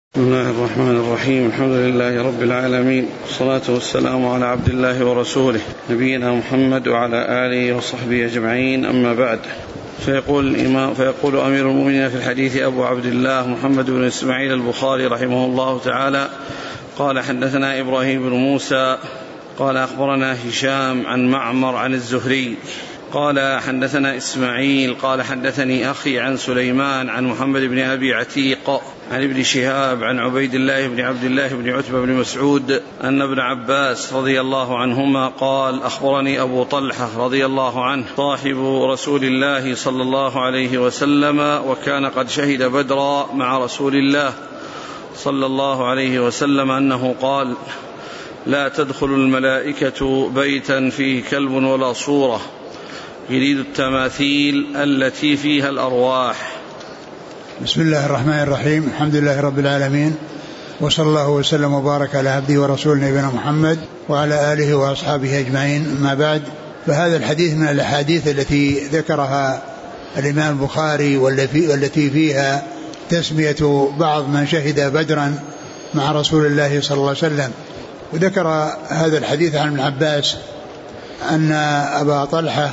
بسم الله الرحمن الرحيم. الحمد لله رب العالمين، والصلاة والسلام على عبد الله ورسوله نبينا محمد وعلى آله وصحبه أجمعين، أما بعد. فيقول أمير المؤمنين في الحديث أبو عبد الله محمد بن إسماعيل البخاري رحمه الله تعالى قال: حدثنا إبراهيم بن موسى قال أخبرنا هشام عن معمر عن الزهري قال حدثنا إسماعيل قال حدثني أخي عن سليمان عن محمد بن أبي عتيق عن ابن شهاب عن عبيد الله بن عبد الله بن عتبة بن مسعود أن ابن عباس رضي الله عنهما قال: أخبرني أبو طلحة رضي الله عنه صاحب رسول الله صلى الله عليه وسلم، وكان قد شهد بدرا مع رسول الله صلى الله عليه وسلم، أنه قال: لا تدخل الملائكة بيتا فيه كلب ولا صورة، يريد التماثيل التي فيها الأرواح. بسم الله الرحمن الرحيم. الحمد لله رب العالمين، وصلى الله وسلم وبارك على عبده ورسوله نبينا محمد وعلى آله وأصحابه أجمعين، أما بعد. فهذا الحديث من الأحاديث التي ذكرها الإمام البخاري والتي فيها تسمية بعض من شهد بدرا مع رسول الله صلى الله عليه وسلم. وذكر هذا الحديث عن ابن عباس أن أبا طلحة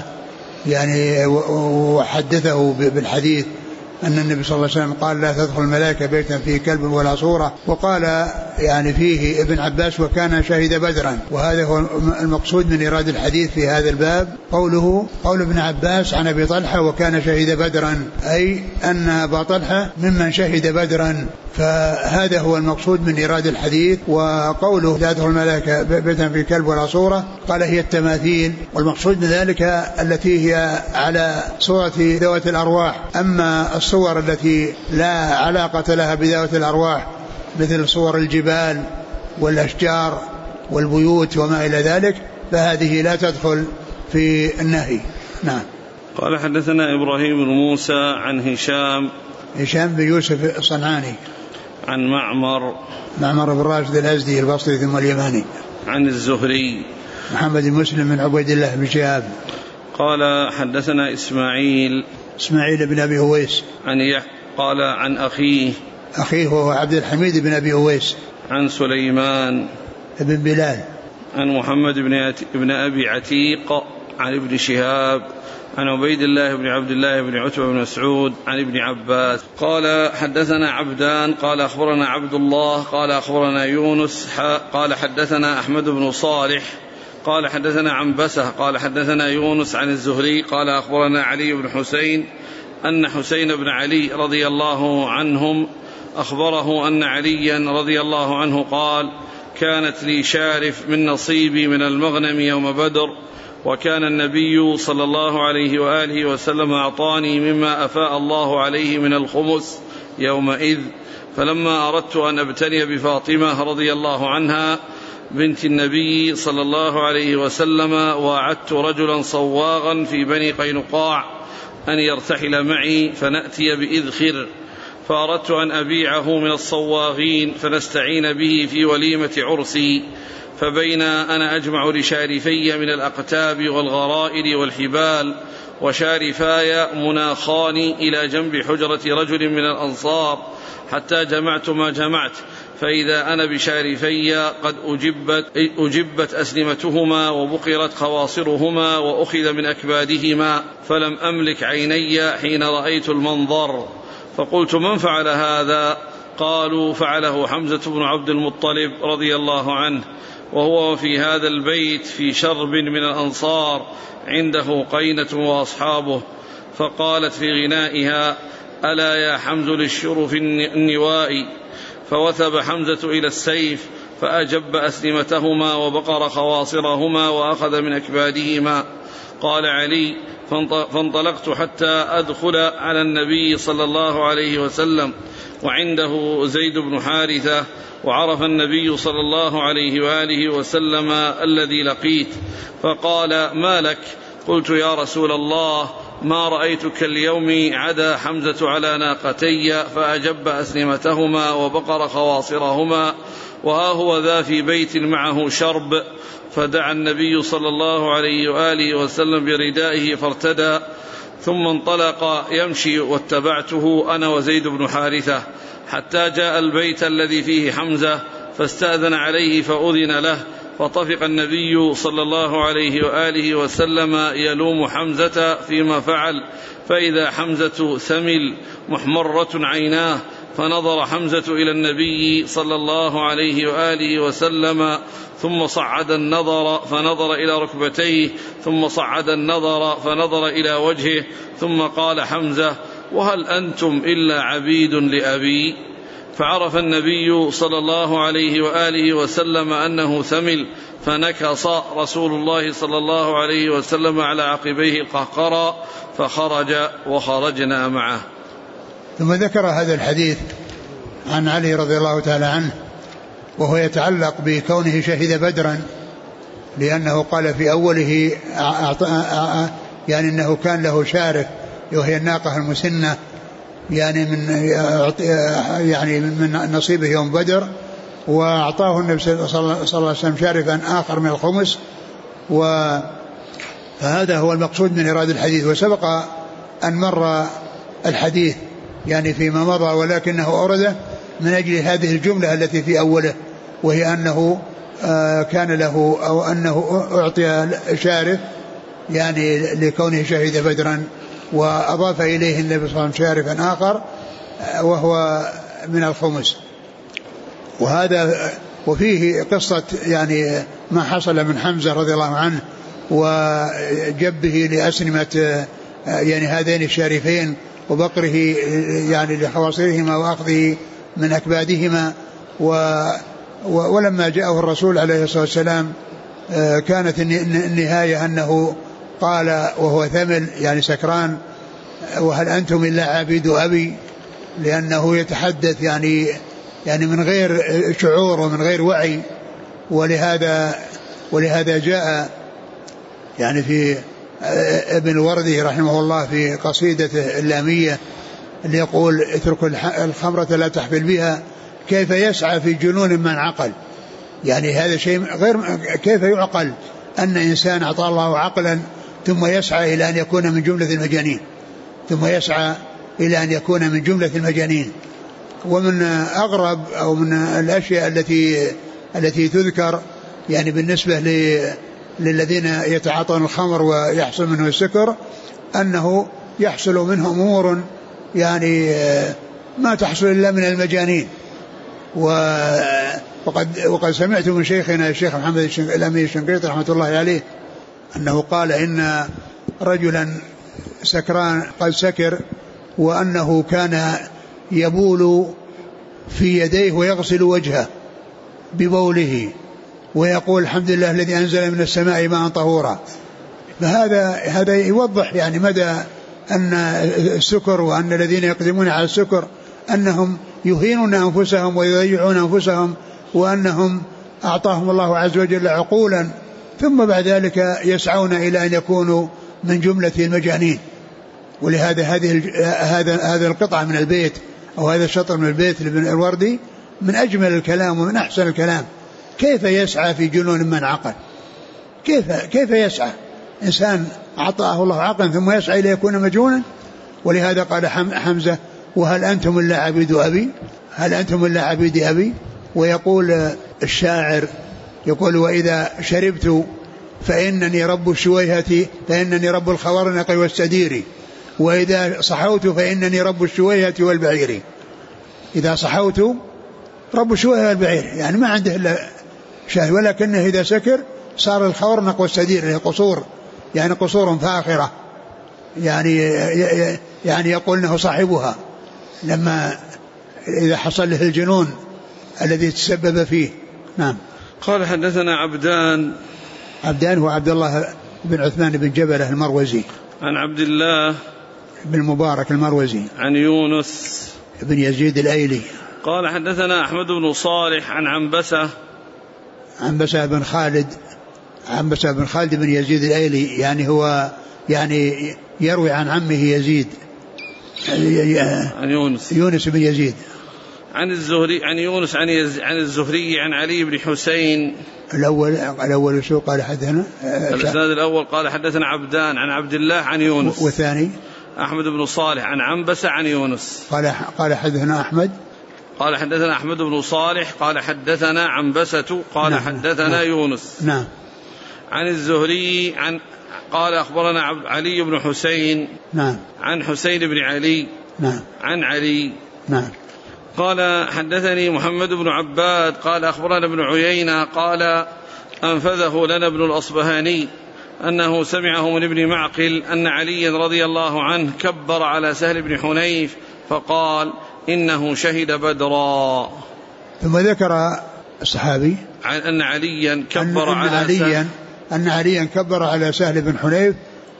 وحدثه بالحديث أن النبي صلى الله عليه وسلم قال: لا تدخل الملائكة بيتا فيه كلب ولا صورة، وقال فيه ابن عباس: وكان شهد بدرا. وهذا هو المقصود من إيراد الحديث في هذا الباب، قول ابن عباس عن أبي طلحة: وكان شهد بدرا، أي أن أبا طلحة ممن شهد بدرا. فهذا هو المقصود من إيراد الحديث. وقوله: لا تدخل الملائكة بيتا فيه كلب ولا صورة، قال: هي التماثيل، والمقصود من ذلك التي هي على صورة ذوات الأرواح. أما الصور التي لا علاقة لها بذوات الأرواح مثل صور الجبال والأشجار والبيوت وما إلى ذلك، فهذه لا تدخل في النهي. نعم. قال: حدثنا إبراهيم بن موسى عن هشام بن يوسف الصنعاني عن معمر بن راشد الأزدي البصري ثم اليماني عن الزهري محمد بن مسلم بن عبيد الله بن شهاب قال: حدثنا إسماعيل بن أبي هويس قال عن أخيه هو عبد الحميد بن أبي هويس عن سليمان بن بلال عن محمد بن أبي عتيق عن ابن شهاب عن عبيد الله بن عبد الله بن عتبة بن مسعود عن ابن عباس قال: حدثنا عبدان قال أخبرنا عبد الله قال أخبرنا يونس قال حدثنا أحمد بن صالح قال حدثنا عنبسة قال حدثنا يونس عن الزهري قال أخبرنا علي بن حسين أن حسين بن علي رضي الله عنهم أخبره أن عليا رضي الله عنه قال: كانت لي شارف من نصيبي من المغنم يوم بدر، وكان النبي صلى الله عليه وآله وسلم أعطاني مما أفاء الله عليه من الخمس يومئذ، فلما أردت أن أبتلي بفاطمة رضي الله عنها بنت النبي صلى الله عليه وسلم، وأعدت رجلا صواغا في بني قينقاع أن يرتحل معي فنأتي بإذخر، فأردت أن أبيعه من الصواغين فنستعين به في وليمة عرسي، فبين أنا أجمع لشارفي من الأقتاب والغرائر والحبال وشارفاي مناخان إلى جنب حجرة رجل من الأنصار حتى جمعت ما جمعت، فإذا أنا بشارفي قد أجبت أسلمتهما وبقرت خواصرهما وأخذ من أكبادهما، فلم أملك عيني حين رأيت المنظر، فقلت: من فعل هذا؟ قالوا: فعله حمزة بن عبد المطلب رضي الله عنه، وهو في هذا البيت في شرب من الأنصار عنده قينة وأصحابه. فقالت في غنائها: ألا يا حمز للشرف النوائي، فوثب حمزة إلى السيف فأجب أسلمتهما وبقر خواصرهما وأخذ من أكبادهما. قال علي: فانطلقت حتى أدخل على النبي صلى الله عليه وسلم وعنده زيد بن حارثة، وعرف النبي صلى الله عليه وآله وسلم الذي لقيت، فقال: ما لك؟ قلت: يا رسول الله، ما رأيتك اليوم عدا حمزة على ناقتي فأجب أسلمتهما وبقر خواصرهما، وها هو ذا في بيت معه شرب. فدعا النبي صلى الله عليه وآله وسلم بردائه فارتدى، ثم انطلق يمشي واتبعته أنا وزيد بن حارثة حتى جاء البيت الذي فيه حمزة فاستأذن عليه فأذن له، فطفق النبي صلى الله عليه وآله وسلم يلوم حمزة فيما فعل، فإذا حمزة ثمل محمرة عيناه، فنظر حمزة إلى النبي صلى الله عليه وآله وسلم ثم صعد النظر فنظر إلى ركبتيه، ثم صعد النظر فنظر إلى وجهه، ثم قال حمزة: وهل أنتم إلا عبيد لأبي؟ فعرف النبي صلى الله عليه وآله وسلم أنه ثمل، فنكص رسول الله صلى الله عليه وسلم على عقبيه القهقرى، فخرج وخرجنا معه. ثم ذكر هذا الحديث عن علي رضي الله تعالى عنه، وهو يتعلق بكونه شهد بدرا، لأنه قال في أوله يعني أنه كان له شارف وهي الناقة المسنة، يعني من نصيبه يوم بدر، وأعطاه النبي صلى الله عليه وسلم شارفا آخر من الخمس، فهذا هو المقصود من إرادة الحديث. وسبق أن مر الحديث يعني فيما مضى، ولكنه أورده من أجل هذه الجملة التي في أوله، وهي أنه كان له أو أنه أعطي شارف يعني لكونه شهد بدرا، وأضاف إليه النبي صلى الله عليه وسلم شارفا آخر وهو من الخمس. وهذا وفيه قصة يعني ما حصل من حمزة رضي الله عنه وجبه لأسنمة يعني هذين الشارفين وبقره يعني لخواصرهما وأخذه من أكبادهما. ولما جاءه الرسول عليه الصلاة والسلام كانت النهاية أنه قال وهو ثمل يعني سكران: وهل أنتم إلا عبيد أبي؟ لأنه يتحدث يعني من غير شعور ومن غير وعي. ولهذا جاء يعني في ابن الوردي رحمه الله في قصيدته اللامية اللي يقول: اترك الخمرة لا تحفل بها، كيف يسعى في جنون من عقل. يعني هذا شيء غير، كيف يعقل أن إنسان أعطاه الله عقلا ثم يسعى إلى أن يكون من جملة المجانين. ومن أغرب أو من الأشياء التي تذكر يعني بالنسبة للذين يتعاطون الخمر ويحصل منه السكر، أنه يحصل منه أمور يعني ما تحصل إلا من المجانين. وقد سمعت من شيخنا الشيخ محمد الأمين الشنقيطي رحمة الله عليه أنه قال إن رجلا سكران قد سكر، وأنه كان يبول في يديه ويغسل وجهه ببوله ويقول: الحمد لله الذي أنزل من السماء ماء طهورا. فهذا يوضح يعني مدى أن السكر، وأن الذين يقدمون على السكر أنهم يهينون أنفسهم ويضيعون أنفسهم، وأنهم أعطاهم الله عز وجل عقولا ثم بعد ذلك يسعون إلى أن يكونوا من جملة المجانين. ولهذا هذا القطعة من البيت أو هذا الشطر من البيت لابن الوردي من أجمل الكلام ومن أحسن الكلام. كيف يسعى في جنون من عقل؟ كيف يسعى إنسان أعطاه الله عقلا ثم يسعى إلى يكون مجنونا؟ ولهذا قال حمزة: وهل أنتم إلا عبيد أبي؟ هل أنتم إلا عبيد أبي؟ ويقول الشاعر يقول: وإذا شربت فإنني رب الشويهة، فإنني رب الخوارنق والسدير، وإذا صحوت فإنني رب الشويهة والبعير. إذا صحوت رب الشويهة والبعير يعني ما عنده إلا شاهد، ولكنه إذا سكر صار الخوارنق والسدير، يعني قصور، يعني قصور فاخرة، يعني يقول أنه صاحبها لما إذا حصل له الجنون الذي تسبب فيه. نعم. قال: حدثنا عبدان هو عبد الله بن عثمان بن جبلة المروزي، عن عبد الله بن المبارك المروزي، عن يونس بن يزيد الأيلي. قال: حدثنا أحمد بن صالح عن عنبسة بن خالد بن يزيد الأيلي، يعني هو يعني يروي عن عمه يزيد، عن يونس بن يزيد. عن الزهري عن يونس عن الزهري عن علي بن حسين. الأول شو قال حدثنا؟ الإسناد الأول قال حدثنا عبدان عن عبد الله عن يونس. والثاني أحمد بن صالح عن عنبسة عن يونس. قال حدثنا أحمد قال حدثنا أحمد بن صالح قال حدثنا عنبسة قال نعم حدثنا نعم يونس. نعم. عن الزهري قال أخبرنا علي بن حسين. نعم. عن حسين بن علي. نعم. عن علي. نعم. قال حدثني محمد بن عباد قال أخبرنا ابن عيينة قال أنفذه لنا ابن الأصبهاني أنه سمعه من ابن معقل أن علي رضي الله عنه كبر على سهل بن حنيف فقال إنه شهد بدرا. ثم ذكر الصحابي أن عليا كبر أن عليا كبر على سهل بن حنيف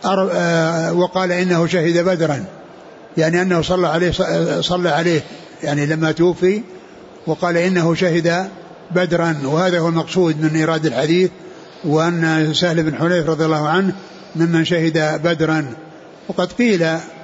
وقال إنه شهد بدرا، يعني أنه صلى عليه يعني لما توفي وقال إنه شهد بدرا، وهذا هو المقصود من إيراد الحديث، وأن سهل بن حنيف رضي الله عنه ممن شهد بدرا. وقد قيل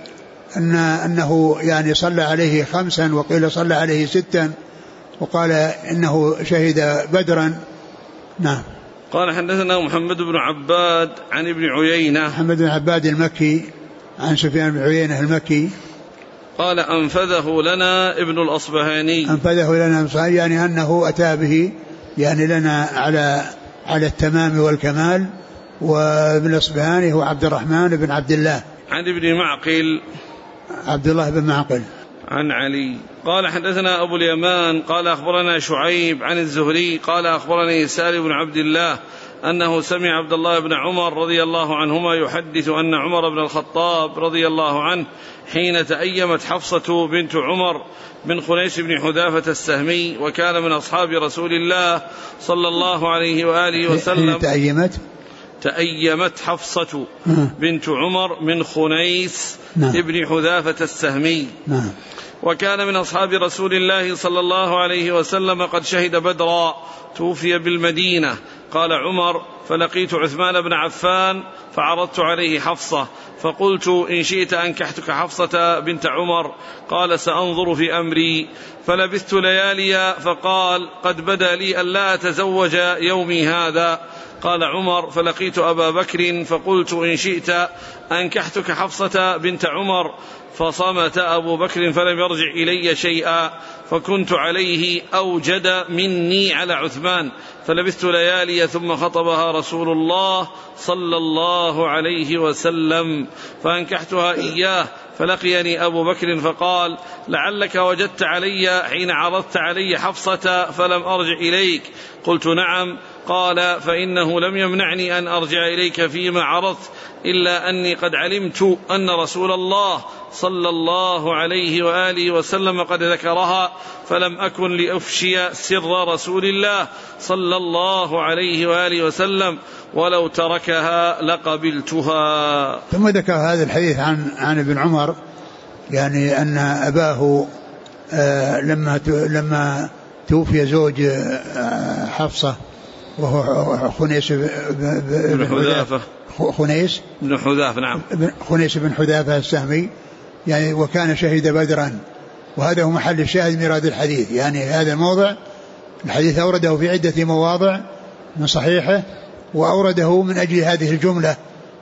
أنه يعني صلى عليه 5 وقيل صلى عليه 6 وقال إنه شهد بدرا. نعم. قال حدثنا محمد بن عباد عن ابن عيينة. محمد بن عباد المكي عن سفيان بن عيينة المكي قال أنفذه لنا ابن الأصبهاني. أنفذه لنا يعني أنه أتى به يعني لنا على التمام والكمال. وابن الأصبهاني هو عبد الرحمن بن عبد الله. عن ابن معقل عبد الله بن معقل. عن علي. قال حدثنا أبو اليمان قال أخبرنا شعيب عن الزهري قال أخبرني سالم بن عبد الله أنه سمع عبد الله بن عمر رضي الله عنهما يحدث أن عمر بن الخطاب رضي الله عنه حين تأيمت حفصة بنت عمر بن خنيس بن حذافة السهمي وكان من أصحاب رسول الله صلى الله عليه وآله وسلم. تأيمت حفصة بنت عمر من خنيس ابن حذافة السهمي وكان من أصحاب رسول الله صلى الله عليه وسلم قد شهد بدرا توفي بالمدينة. قال عمر فلقيت عثمان بن عفان فعرضت عليه حفصة فقلت إن شئت أنكحتك حفصة بنت عمر قال سأنظر في أمري فلبثت ليالي فقال قد بدا لي أن لا أتزوج يومي هذا. قال عمر فلقيت أبا بكر فقلت إن شئت أنكحتك حفصة بنت عمر فصمت أبو بكر فلم يرجع إلي شيئا فكنت عليه أوجد مني على عثمان فلبثت ليالي ثم خطبها رسول الله صلى الله عليه وسلم فأنكحتها إياه فلقيني أبو بكر فقال لعلك وجدت علي حين عرضت علي حفصة فلم أرجع إليك. قلت نعم. قال فإنه لم يمنعني أن أرجع إليك فيما عرضت إلا أني قد علمت أن رسول الله صلى الله عليه وآله وسلم قد ذكرها فلم أكن لأفشي سر رسول الله صلى الله عليه وآله وسلم ولو تركها لقبلتها. ثم ذكر هذا الحديث عن ابن عمر يعني أن أباه لما توفي زوج حفصة وهو خنيس بن حذافة خنيس بن حذافة السهمي يعني وكان شهد بدرا، وهذا هو محل الشاهد من إيراد الحديث. يعني هذا الموضع الحديث أورده في عدة مواضع من صحيحه وأورده من أجل هذه الجملة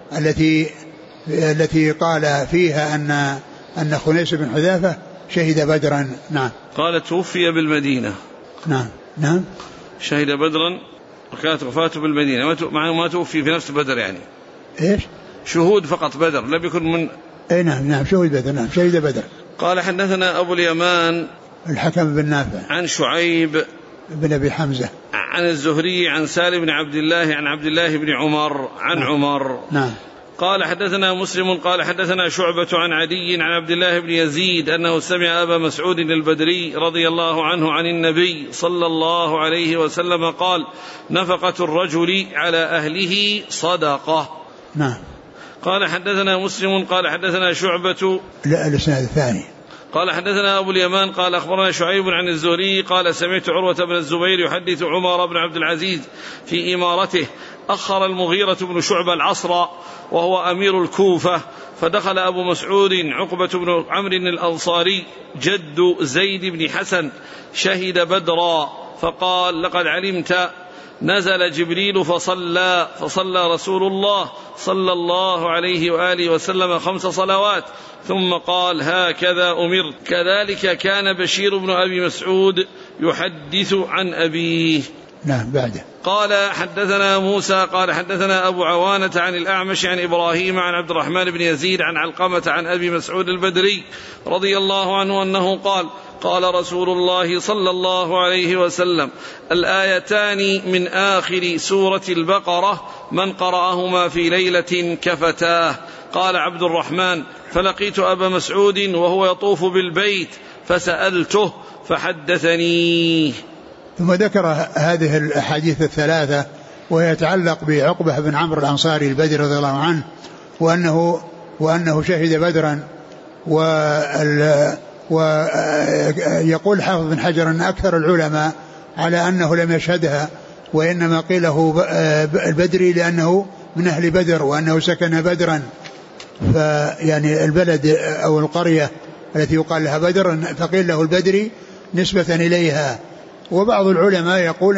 التي قال فيها أن خنيس بن حذافة شهد بدرا. نعم. قال توفي بالمدينة. نعم شهد بدرا وكانت وفاته بالمدينة ما توفي في نفس بدر يعني إيش شهود فقط بدر لم يكن من نعم شهود بدر. نعم شهد بدر. قال حدثنا أبو اليمان الحكم بن نافع عن شعيب بن أبي حمزة عن الزهري عن سالم بن عبد الله عن عبد الله بن عمر عن نعم. عمر. نعم. قال حدثنا مسلم قال حدثنا شعبة عن عدي عن عبد الله بن يزيد أنه سمع أبا مسعود البدري رضي الله عنه عن النبي صلى الله عليه وسلم قال نفقة الرجل على أهله صدقة. نعم. قال حدثنا مسلم قال حدثنا شعبة لا الإسناد الثاني قال حدثنا أبو اليمان قال أخبرنا شعيب عن الزهري قال سمعت عروة بن الزبير يحدث عمر بن عبد العزيز في إمارته أخر المغيرة بن شعبة العصر وهو أمير الكوفة، فدخل أبو مسعود عقبة بن عمرو الأنصاري جد زيد بن حسن شهد بدرا، فقال لقد علمت نزل جبريل فصلى رسول الله صلى الله عليه وآله وسلم 5 صلوات ثم قال هكذا أمرت. كذلك كان بشير بن أبي مسعود يحدث عن أبيه. نعم بعده. قال حدثنا موسى قال حدثنا أبو عوانة عن الأعمش عن إبراهيم عن عبد الرحمن بن يزيد عن علقمة عن أبي مسعود البدري رضي الله عنه أنه قال قال رسول الله صلى الله عليه وسلم الآيتان من آخر سورة البقرة من قرأهما في ليلة كفتاه. قال عبد الرحمن فلقيت أبا مسعود وهو يطوف بالبيت فسألته فحدثني. ثم ذكر هذه الأحاديث الثلاثة وهي يتعلق بعقبة بن عمرو الأنصاري البدري رضي الله عنه وأنه شهد بدرا. ويقول حافظ بن حجر أن أكثر العلماء على أنه لم يشهدها، وإنما قيله البدري لأنه من أهل بدر وأنه سكن بدرا، فيعني البلد أو القرية التي يقال لها بدر فقيل له البدري نسبة إليها. وبعض العلماء يقول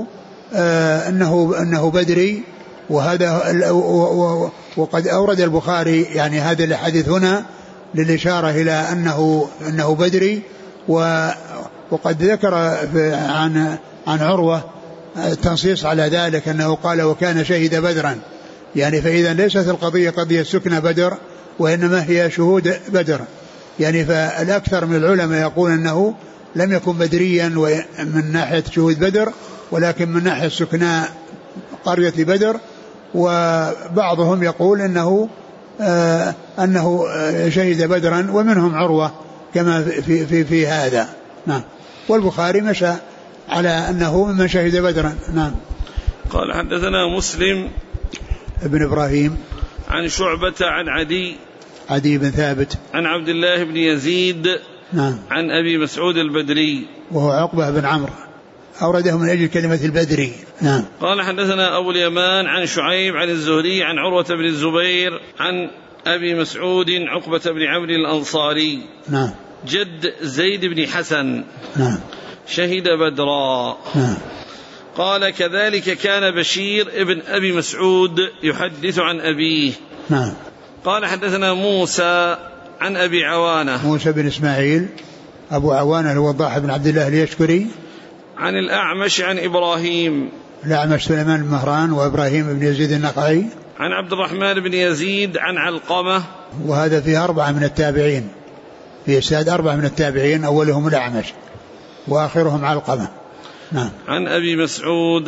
أنه بدري، وهذا وقد أورد البخاري يعني هذا الحديث هنا للإشارة إلى أنه بدري. وقد ذكر عن عروة التنصيص على ذلك أنه قال وكان شهد بدرا، يعني فإذا ليست القضية قضية سكن بدر وإنما هي شهود بدر، يعني فالأكثر من العلماء يقول أنه لم يكن بدريا من ناحية شهود بدر ولكن من ناحية سكناء قرية بدر. وبعضهم يقول أنه شهد بدرا ومنهم عروة كما في هذا. نعم. والبخاري مشى على أنه ممن شهد بدرا. نعم. قال حدثنا مسلم ابن إبراهيم عن شعبة عن عدي بن ثابت عن عبد الله بن يزيد نعم عن أبي مسعود البدري وهو عقبة بن عمرو أورده من أجل كلمة البدري. نعم. قال حدثنا أبو اليمان عن شعيب عن الزهري عن عروة بن الزبير عن أبي مسعود عقبة بن عمرو الأنصاري نعم جد زيد بن حسن نعم شهد بدرا. نعم. قال كذلك كان بشير ابن أبي مسعود يحدث عن أبيه. نعم. قال حدثنا موسى عن أبي عوانة موسى بن إسماعيل أبو عوانة الوضاح بن عبد الله اليشكري عن الأعمش عن إبراهيم الأعمش سليمان بن مهران وإبراهيم بن يزيد النخعي عن عبد الرحمن بن يزيد عن علقمة، وهذا فيه 4 من التابعين، في إسناد 4 من التابعين أولهم الأعمش وآخرهم علقمة. نعم. عن أبي مسعود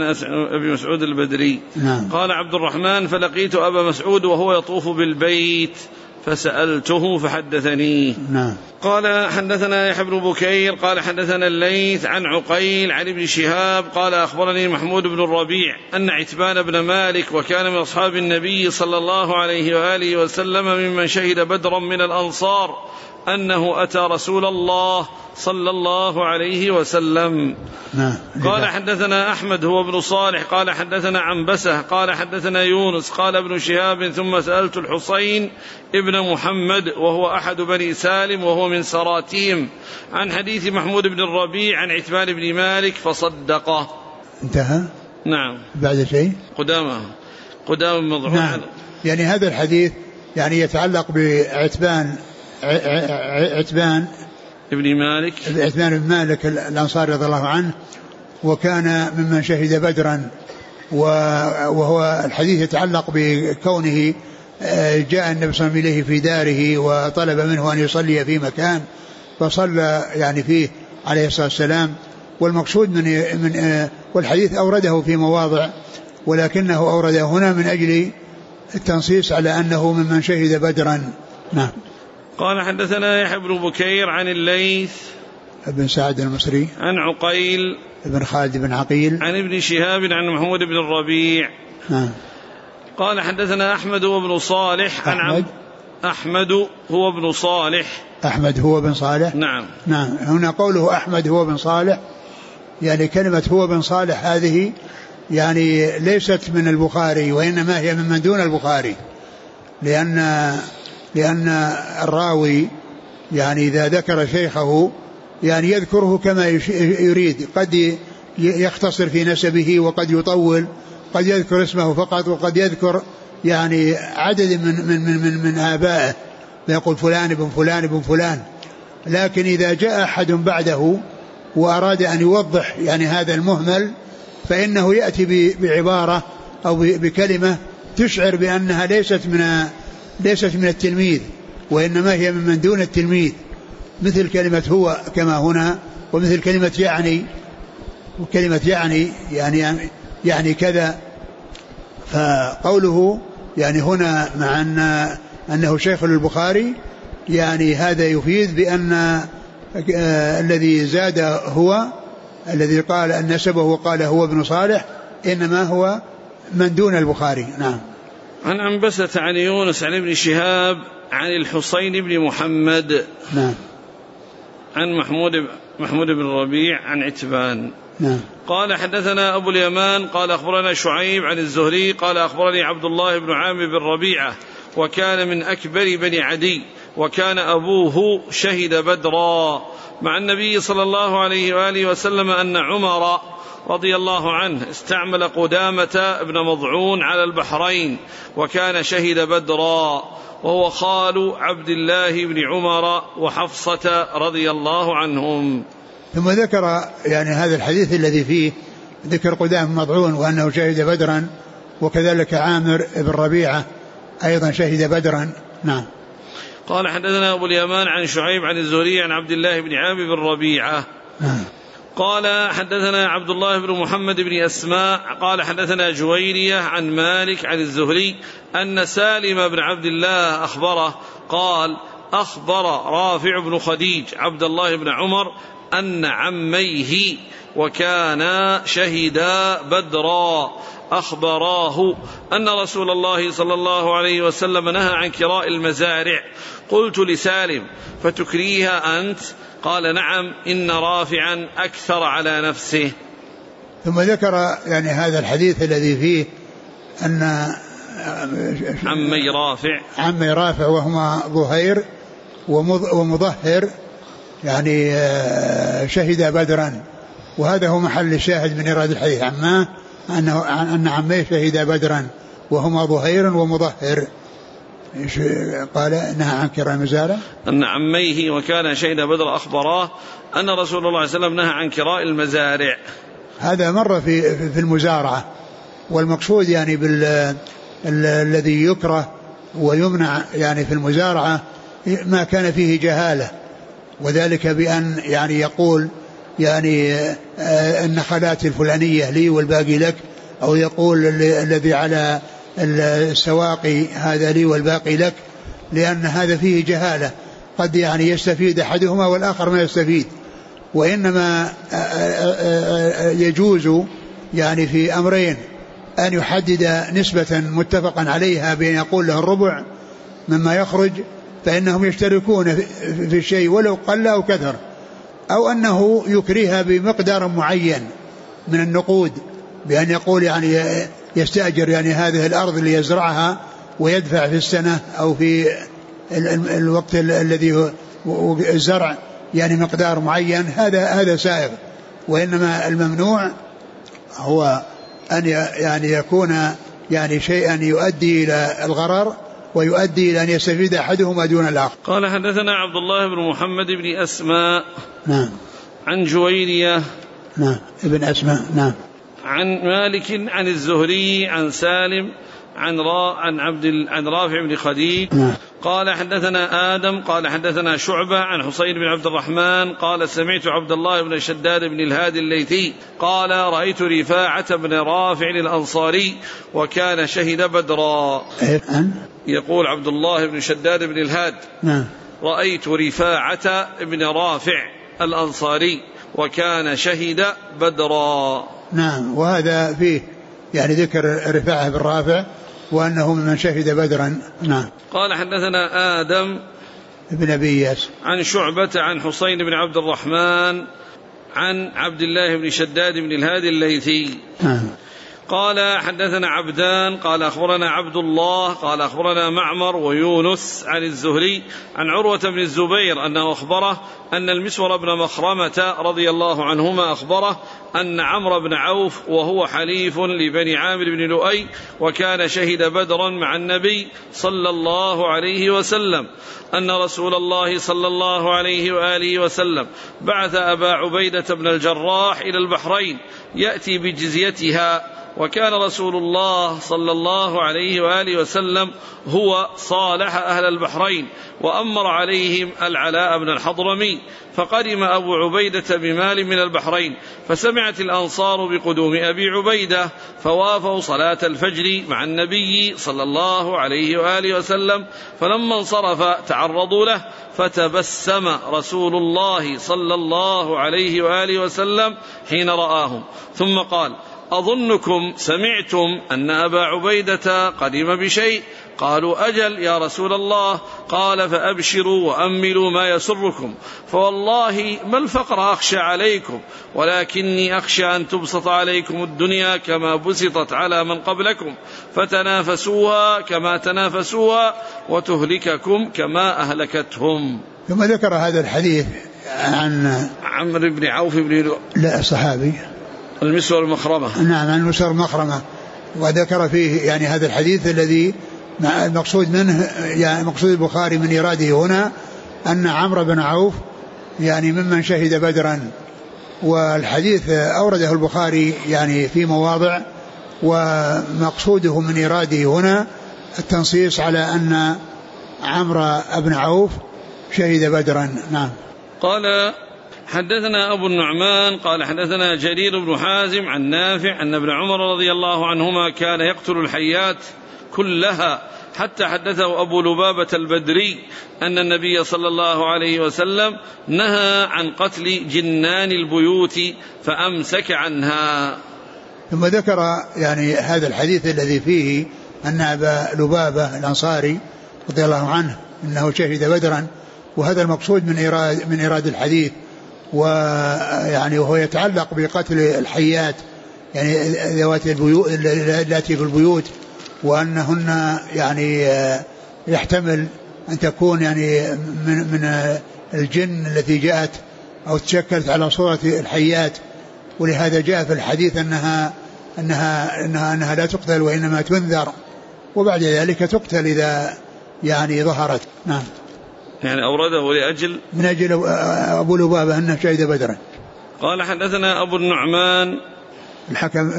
البدري. نعم. قال عبد الرحمن فلقيت أبا مسعود وهو يطوف بالبيت فسألته فحدثني. نعم. قال حدثنا يحيى بن بكير قال حدثنا الليث عن عقيل عن ابن شهاب قال أخبرني محمود بن الربيع أن عتبان بن مالك وكان من أصحاب النبي صلى الله عليه وآله وسلم ممن شهد بدرا من الأنصار أنه أتى رسول الله صلى الله عليه وسلم. قال حدثنا أحمد هو ابن صالح قال حدثنا عنبسة قال حدثنا يونس قال ابن شهاب ثم سألت الحسين ابن محمد وهو أحد بني سالم وهو من سراتهم عن حديث محمود بن الربيع عن عتبان بن مالك فصدقه. انتهى. نعم. بعد شيء قدامه مضعون. نعم. يعني هذا الحديث يعني يتعلق بعتبان ابن مالك عتبان بن مالك الأنصاري رضي الله عنه، وكان ممن شهد بدرا، وهو الحديث يتعلق بكونه جاء النبي صلى الله عليه وسلم إليه في داره وطلب منه أن يصلي في مكان فصلى يعني فيه عليه الصلاة والسلام. والمقصود من والحديث أورده في مواضع ولكنه أورده هنا من أجل التنصيص على أنه ممن شهد بدرا. نعم. قال حدثنا يحيى بن بكير عن الليث ابن سعد المصري عن عقيل ابن خالد بن عقيل عن ابن شهاب عن محمود بن الربيع. نعم. قال حدثنا أحمد وابن صالح أحمد هو ابن صالح. أحمد هو بن صالح. نعم. نعم. هنا قوله أحمد هو بن صالح يعني كلمة هو بن صالح هذه يعني ليست من البخاري وإنما هي من دون البخاري، لأن الراوي يعني إذا ذكر شيخه يعني يذكره كما يريد، قد يختصر في نسبه وقد يطول، قد يذكر اسمه فقط وقد يذكر يعني عدد من آبائه، يقول فلان ابن فلان ابن فلان. لكن إذا جاء أحد بعده وأراد أن يوضح يعني هذا المهمل فإنه يأتي بعبارة أو بكلمة تشعر بأنها ليست من التلميذ وإنما هي من دون التلميذ، مثل كلمة هو كما هنا، ومثل كلمة يعني، وكلمة يعني كذا. فقوله يعني هنا مع أنه شيخ للبخاري يعني هذا يفيد بأن الذي زاد هو الذي قال أن نسبه وقال هو ابن صالح إنما هو من دون البخاري. نعم. عن عنبسة عن يونس عن ابن شهاب عن الحسين بن محمد. نعم. عن محمود بن ربيع عن عتبان. نعم. قال حدثنا أبو اليمان قال أخبرنا شعيب عن الزهري قال أخبرني عبد الله بن عامر بن ربيعة وكان من أكبر بني عدي وكان أبوه شهد بدرا مع النبي صلى الله عليه وآله وسلم أن عمر رضي الله عنه استعمل قدامة بن مضعون على البحرين وكان شهد بدرا وهو خال عبد الله بن عمر وحفصة رضي الله عنهم. ثم ذكر يعني هذا الحديث الذي فيه ذكر قدام مضعون وأنه شهد بدرا، وكذلك عامر بن ربيعة أيضا شهد بدرا. نعم. قال حدثنا أبو اليمان عن شعيب عن الزهري عن عبد الله بن عامر بن ربيعة. نعم. قال حدثنا عبد الله بن محمد بن أسماء قال حدثنا جويرية عن مالك عن الزهري أن سالم بن عبد الله أخبره قال أخبر رافع بن خديج عبد الله بن عمر أن عميه وكانا شهدا بدرا أخبراه أن رسول الله صلى الله عليه وسلم نهى عن كراء المزارع. قلت لسالم فتكريها أنت؟ قال نعم إن رافعا أكثر على نفسه. ثم ذكر يعني هذا الحديث الذي فيه أن عمي رافع وهما ظهير ومظهر يعني شهد بدرا، وهذا هو محل الشاهد من إرادة الحديث عماه أن عميه شهد بدرا وهما ظهير ومظهر. قال نهى عن كراء المزارع أن عميه وكان شهد بدر أخبراه أن رسول الله صلى الله عليه وسلم نهى عن كراء المزارع. هذا مر في المزارعة، والمقصود يعني الذي يكره ويمنع يعني في المزارعة ما كان فيه جهالة، وذلك بأن يعني يقول يعني النخلات الفلانية لي والباقي لك، أو يقول الذي على السواقي هذا لي والباقي لك، لأن هذا فيه جهالة، قد يعني يستفيد أحدهما والآخر ما يستفيد. وإنما يجوز يعني في أمرين أن يحدد نسبة متفقا عليها بأن يقول له الربع مما يخرج، فإنهم يشتركون في الشيء ولو قل أو كثر، أو أنه يكريها بمقدار معين من النقود بأن يقول يعني يستأجر يعني هذه الأرض اللي يزرعها ويدفع في السنة أو في الوقت الذي هو الزرع يعني مقدار معين، هذا سائغ. وإنما الممنوع هو أن يعني يكون يعني شيئا يؤدي إلى الغرر ويؤدي إلى أن يستفيد أحدهما دون الآخر. قال حدثنا عبد الله بن محمد بن أسماء. نعم. عن جويرية. نعم. ابن أسماء. نعم. عن مالك عن الزهري عن سالم عن رافع بن خديج. نعم. قال حدثنا آدم قال حدثنا شعبة عن حسين بن عبد الرحمن قال سمعت عبد الله بن شداد بن الهادي الليثي قال رأيت رفاعة بن رافع الأنصاري وكان شهد بدرا. يقول عبد الله بن شداد بن الهاد نعم. رأيت رفاعة بن رافع الأنصاري وكان شهد بدرا. نعم. وهذا فيه يعني ذكر رفاعة بن رافع وأنه ممن شهد بدرا. نعم. قال حدثنا آدم ابن أبي إياس عن شعبة عن حسين بن عبد الرحمن عن عبد الله بن شداد بن الهادي الليثي قال حدثنا عبدان قال أخبرنا عبد الله قال أخبرنا معمر ويونس عن الزهري عن عروة بن الزبير أنه أخبره أن المسور بن مخرمة رضي الله عنهما أخبره أن عمرو بن عوف وهو حليف لبني عامر بن لؤي وكان شهد بدرا مع النبي صلى الله عليه وسلم أن رسول الله صلى الله عليه وآله وسلم بعث أبا عبيدة بن الجراح إلى البحرين يأتي بجزيتها، وكان رسول الله صلى الله عليه وآله وسلم هو صالح أهل البحرين وأمر عليهم العلاء بن الحضرمي، فقدم أبو عبيدة بمال من البحرين، فسمعت الأنصار بقدوم أبي عبيدة فوافوا صلاة الفجر مع النبي صلى الله عليه وآله وسلم، فلما انصرف تعرضوا له فتبسم رسول الله صلى الله عليه وآله وسلم حين رآهم، ثم قال: أظنكم سمعتم أن أبا عبيدة قدم بشيء؟ قالوا: أجل يا رسول الله. قال: فأبشروا وأملوا ما يسركم، فوالله ما الفقر أخشى عليكم، ولكني أخشى أن تبسط عليكم الدنيا كما بسطت على من قبلكم، فتنافسوها كما تنافسوها وتهلككم كما أهلكتهم. ثم ذكر هذا الحديث عن عمرو بن عوف بن لا صحابي المسور المخرمة. نعم، عن المسور المخرمة، وذكر فيه يعني هذا الحديث الذي المقصود منه يعني مقصود البخاري من إراده هنا أن عمرو بن عوف يعني ممن شهد بدرا، والحديث أورده البخاري يعني في مواضع، ومقصوده من إراده هنا التنصيص على أن عمرو بن عوف شهد بدرا. نعم. قال حدثنا أبو النعمان قال حدثنا جرير بن حازم عن نافع أن ابن عمر رضي الله عنهما كان يقتل الحيات كلها، حتى حدثه أبو لبابة البدري أن النبي صلى الله عليه وسلم نهى عن قتل جنان البيوت فأمسك عنها. ثم ذكر يعني هذا الحديث الذي فيه أن أبا لبابة الأنصاري رضي الله عنه أنه شهد بدرا، وهذا المقصود من إراد الحديث، ويعني وهو يتعلق بقتل الحيات يعني ذوات البيوت التي في البيوت، وأنهن يعني يحتمل أن تكون يعني من الجن التي جاءت أو تشكلت على صورة الحيات، ولهذا جاء في الحديث أنها لا تقتل وإنما تنذر، وبعد ذلك تقتل إذا يعني ظهرت. نعم. يعني أورده لأجل من أجل أبو لبابة أنه شهد بدرا. قال حدثنا أبو النعمان الحكم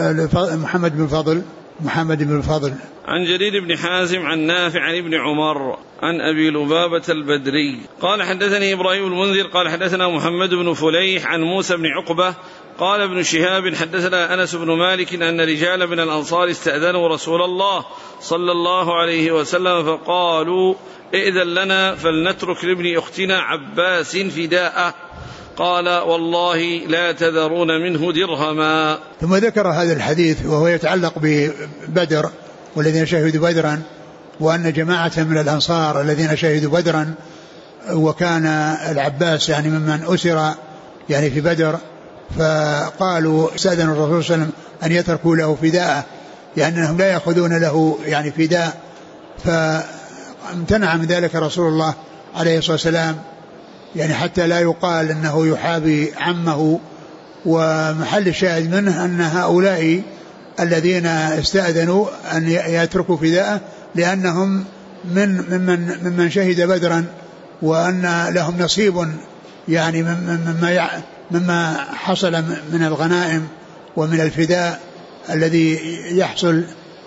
محمد بن الفضل عن جرير بن حازم عن نافع عن ابن عمر عن أبي لبابة البدري قال حدثني إبراهيم المنذر قال حدثنا محمد بن فليح عن موسى بن عقبة قال ابن شهاب حدثنا أنس بن مالك أن رجال من الأنصار استأذنوا رسول الله صلى الله عليه وسلم فقالوا: ائذن لنا فلنترك لابن أختنا عباس فداءه. قال: والله لا تذرون منه درهما. ثم ذكر هذا الحديث وهو يتعلق ببدر والذين شهدوا بدرا، وأن جماعة من الأنصار الذين شهدوا بدرا، وكان العباس يعني ممن أسر يعني في بدر، فقالوا استأذن الرسول صلى الله عليه وسلم أن يتركوا له فداءه، لأنهم لا يأخذون له يعني فداء، فامتنع من ذلك رسول الله عليه الصلاة والسلام، يعني حتى لا يقال أنه يحابي عمه. ومحل الشاهد منه أن هؤلاء الذين استأذنوا أن يتركوا فداءه لأنهم ممن شهد بدرا، وأن لهم نصيب يعني مما حصل من الغنائم ومن الفداء الذي يحصل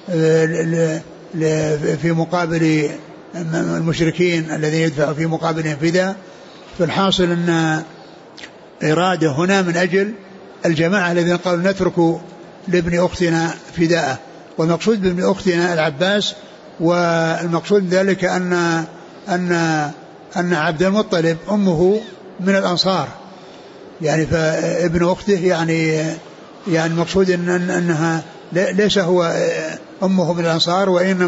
في مقابل المشركين الذين يدفع في مقابلهم فداء. فالحاصل أن إرادة هنا من أجل الجماعة الذين قالوا نترك لابن أختنا فداءه، والمقصود بابن أختنا العباس، والمقصود ذلك أن عبد المطلب أمه من الأنصار، يعني فابن أخته يعني المقصود أنها ليس هو أمه من الأنصار،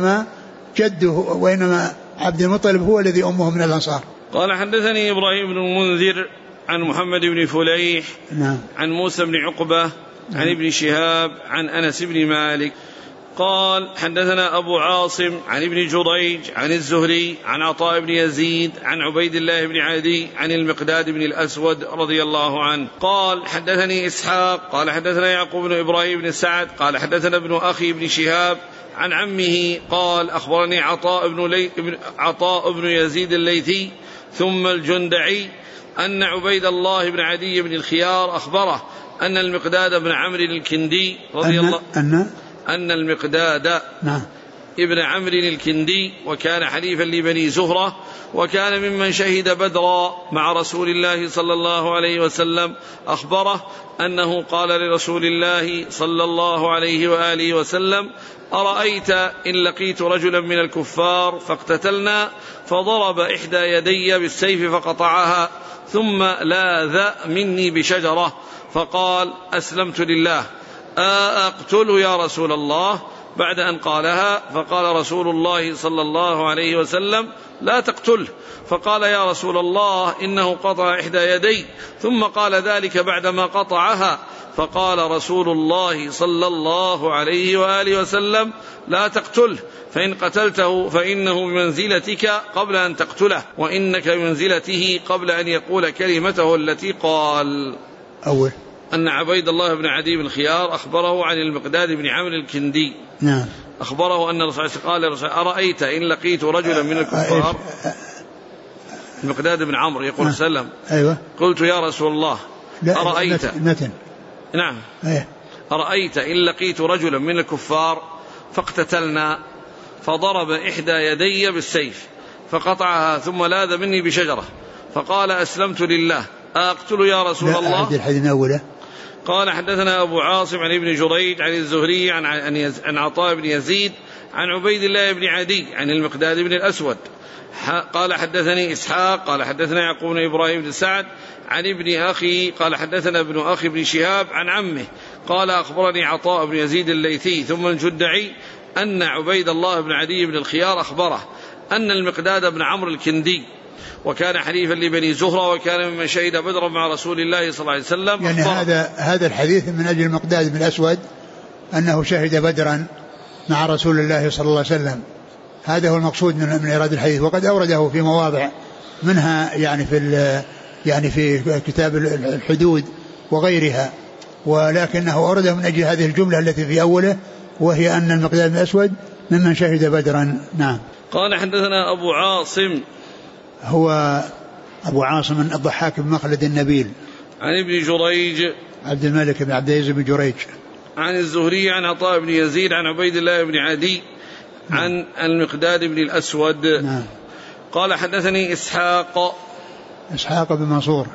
وإنما عبد المطلب هو الذي أمه من الأنصار. قال حدثني إبراهيم بن المنذر عن محمد بن فليح نعم. عن موسى بن عقبة عن ابن شهاب عن أنس بن مالك قال حدثنا أبو عاصم عن ابن جريج عن الزهري عن عطاء بن يزيد عن عبيد الله بن عدي عن المقداد بن الأسود رضي الله عنه قال حدثني إسحاق قال حدثنا يعقوب بن إبراهيم بن سعد قال حدثنا ابن أخي بن شهاب عن عمه قال أخبرني عطاء بن يزيد الليثي ثم الجندعي أن عبيد الله بن عدي بن الخيار أخبره أن المقداد بن عمرو الكندي رضي الله أن المقداد ابن عمرو الكندي وكان حليفا لبني زهرة وكان ممن شهد بدرا مع رسول الله صلى الله عليه وسلم أخبره أنه قال لرسول الله صلى الله عليه وآله وسلم أرأيت إن لقيت رجلا من الكفار فاقتتلنا فضرب إحدى يدي بالسيف فقطعها ثم لاذ مني بشجرة فقال أسلمت لله أقتل يا رسول الله بعد أن قالها فقال رسول الله صلى الله عليه وسلم لا تقتله فقال يا رسول الله إنه قطع إحدى يدي ثم قال ذلك بعدما قطعها فقال رسول الله صلى الله عليه وآله وسلم لا تقتله فإن قتلته فإنه بمنزلتك قبل أن تقتله وإنك بمنزلته قبل أن يقول كلمته التي قال. أول أن عبيد الله بن عدي بن الخيار أخبره عن المقداد بن عمرو الكندي أخبره أن الرسول قال أرأيت إن لقيت رجلا من الكفار المقداد بن عمرو يقول سلم قلت يا رسول الله أرأيت نعم أرأيت إن لقيت رجلا من الكفار فاقتتلنا فضرب إحدى يدي بالسيف فقطعها ثم لاذ مني بشجرة فقال أسلمت لله أقتل يا رسول الله. قال حدثنا أبو عاصم عن ابن جريج عن الزهري عن عطاء بن يزيد عن عبيد الله بن عدي عن المقداد بن الأسود قال حدثني إسحاق قال حدثنا يعقوب بن إبراهيم بن سعد عن ابن أخي قال حدثنا ابن أخي بن شهاب عن عمه قال أخبرني عطاء بن يزيد الليثي ثم الجدعي أن عبيد الله بن عدي بن الخيار أخبره أن المقداد بن عمرو الكندي وكان حليفا لبني زهرة وكان ممن شهد بدرا مع رسول الله صلى الله عليه وسلم. يعني هذا الحديث من أجل المقداد بن الأسود أنه شهد بدرا مع رسول الله صلى الله عليه وسلم، هذا هو المقصود من إيراد الحديث، وقد أورده في مواضع منها يعني في كتاب الحدود وغيرها، ولكنه أورده من أجل هذه الجملة التي في أوله وهي أن المقداد بن الأسود ممن شهد بدرا. نعم. قال حدثنا أبو عاصم هو أبو عاصم الضحاك بن مخلد النبيل عن ابن جريج عبد الملك بن عبد العزيز بن جريج عن الزهري عن عطاء بن يزيد عن عبيد الله بن عدي عن المقداد بن الأسود. قال حدثني إسحاق بن منصور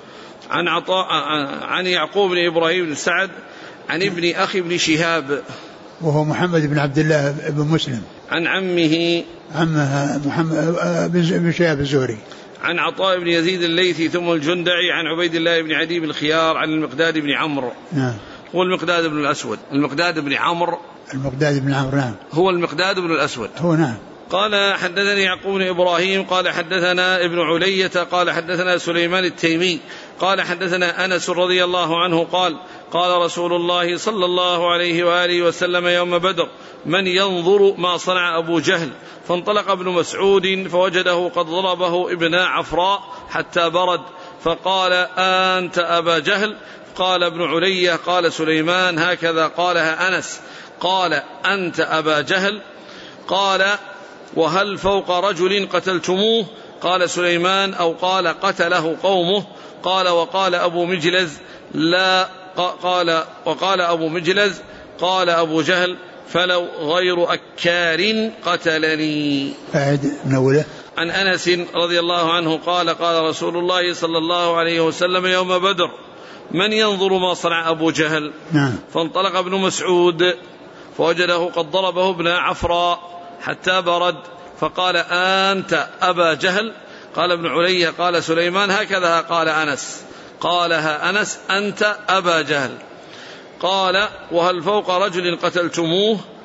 عن يعقوب بن إبراهيم بن سعد عن ابن أخي بن شهاب وهو محمد بن عبد الله بن مسلم عن عمه محمد بن شهاب الزهري عن عطاء بن يزيد الليثي ثم الجندعي عن عبيد الله بن عدي بن الخيار عن المقداد بن عمرو. هو المقداد بن الأسود المقداد بن عمرو نعم هو المقداد بن الأسود هو. نعم. قال حدثني يعقوب بن إبراهيم قال حدثنا ابن علية قال حدثنا سليمان التيمي قال حدثنا أنس رضي الله عنه قال رسول الله صلى الله عليه وآله وسلم يوم بدر من ينظر ما صنع أبو جهل فانطلق ابن مسعود فوجده قد ضربه ابن عفراء حتى برد فقال أنت أبا جهل قال ابن علية قال سليمان هكذا قالها أنس قال أنت أبا جهل قال وهل فوق رجل قتلتموه قال سليمان أو قال قتله قومه قال وقال أبو مجلز لا وقال أبو مجلز قال أبو جهل فلو غير أكار قتلني. عن أنس رضي الله عنه قال رسول الله صلى الله عليه وسلم يوم بدر من ينظر ما صنع أبو جهل فانطلق ابن مسعود فوجده قد ضربه ابن عفراء حتى برد فقال أنت أبا جهل قال ابن علية قال سليمان هكذا قال أنس قالها أنس أنت أبا جهل قال وهل فوق رجل قتلتموه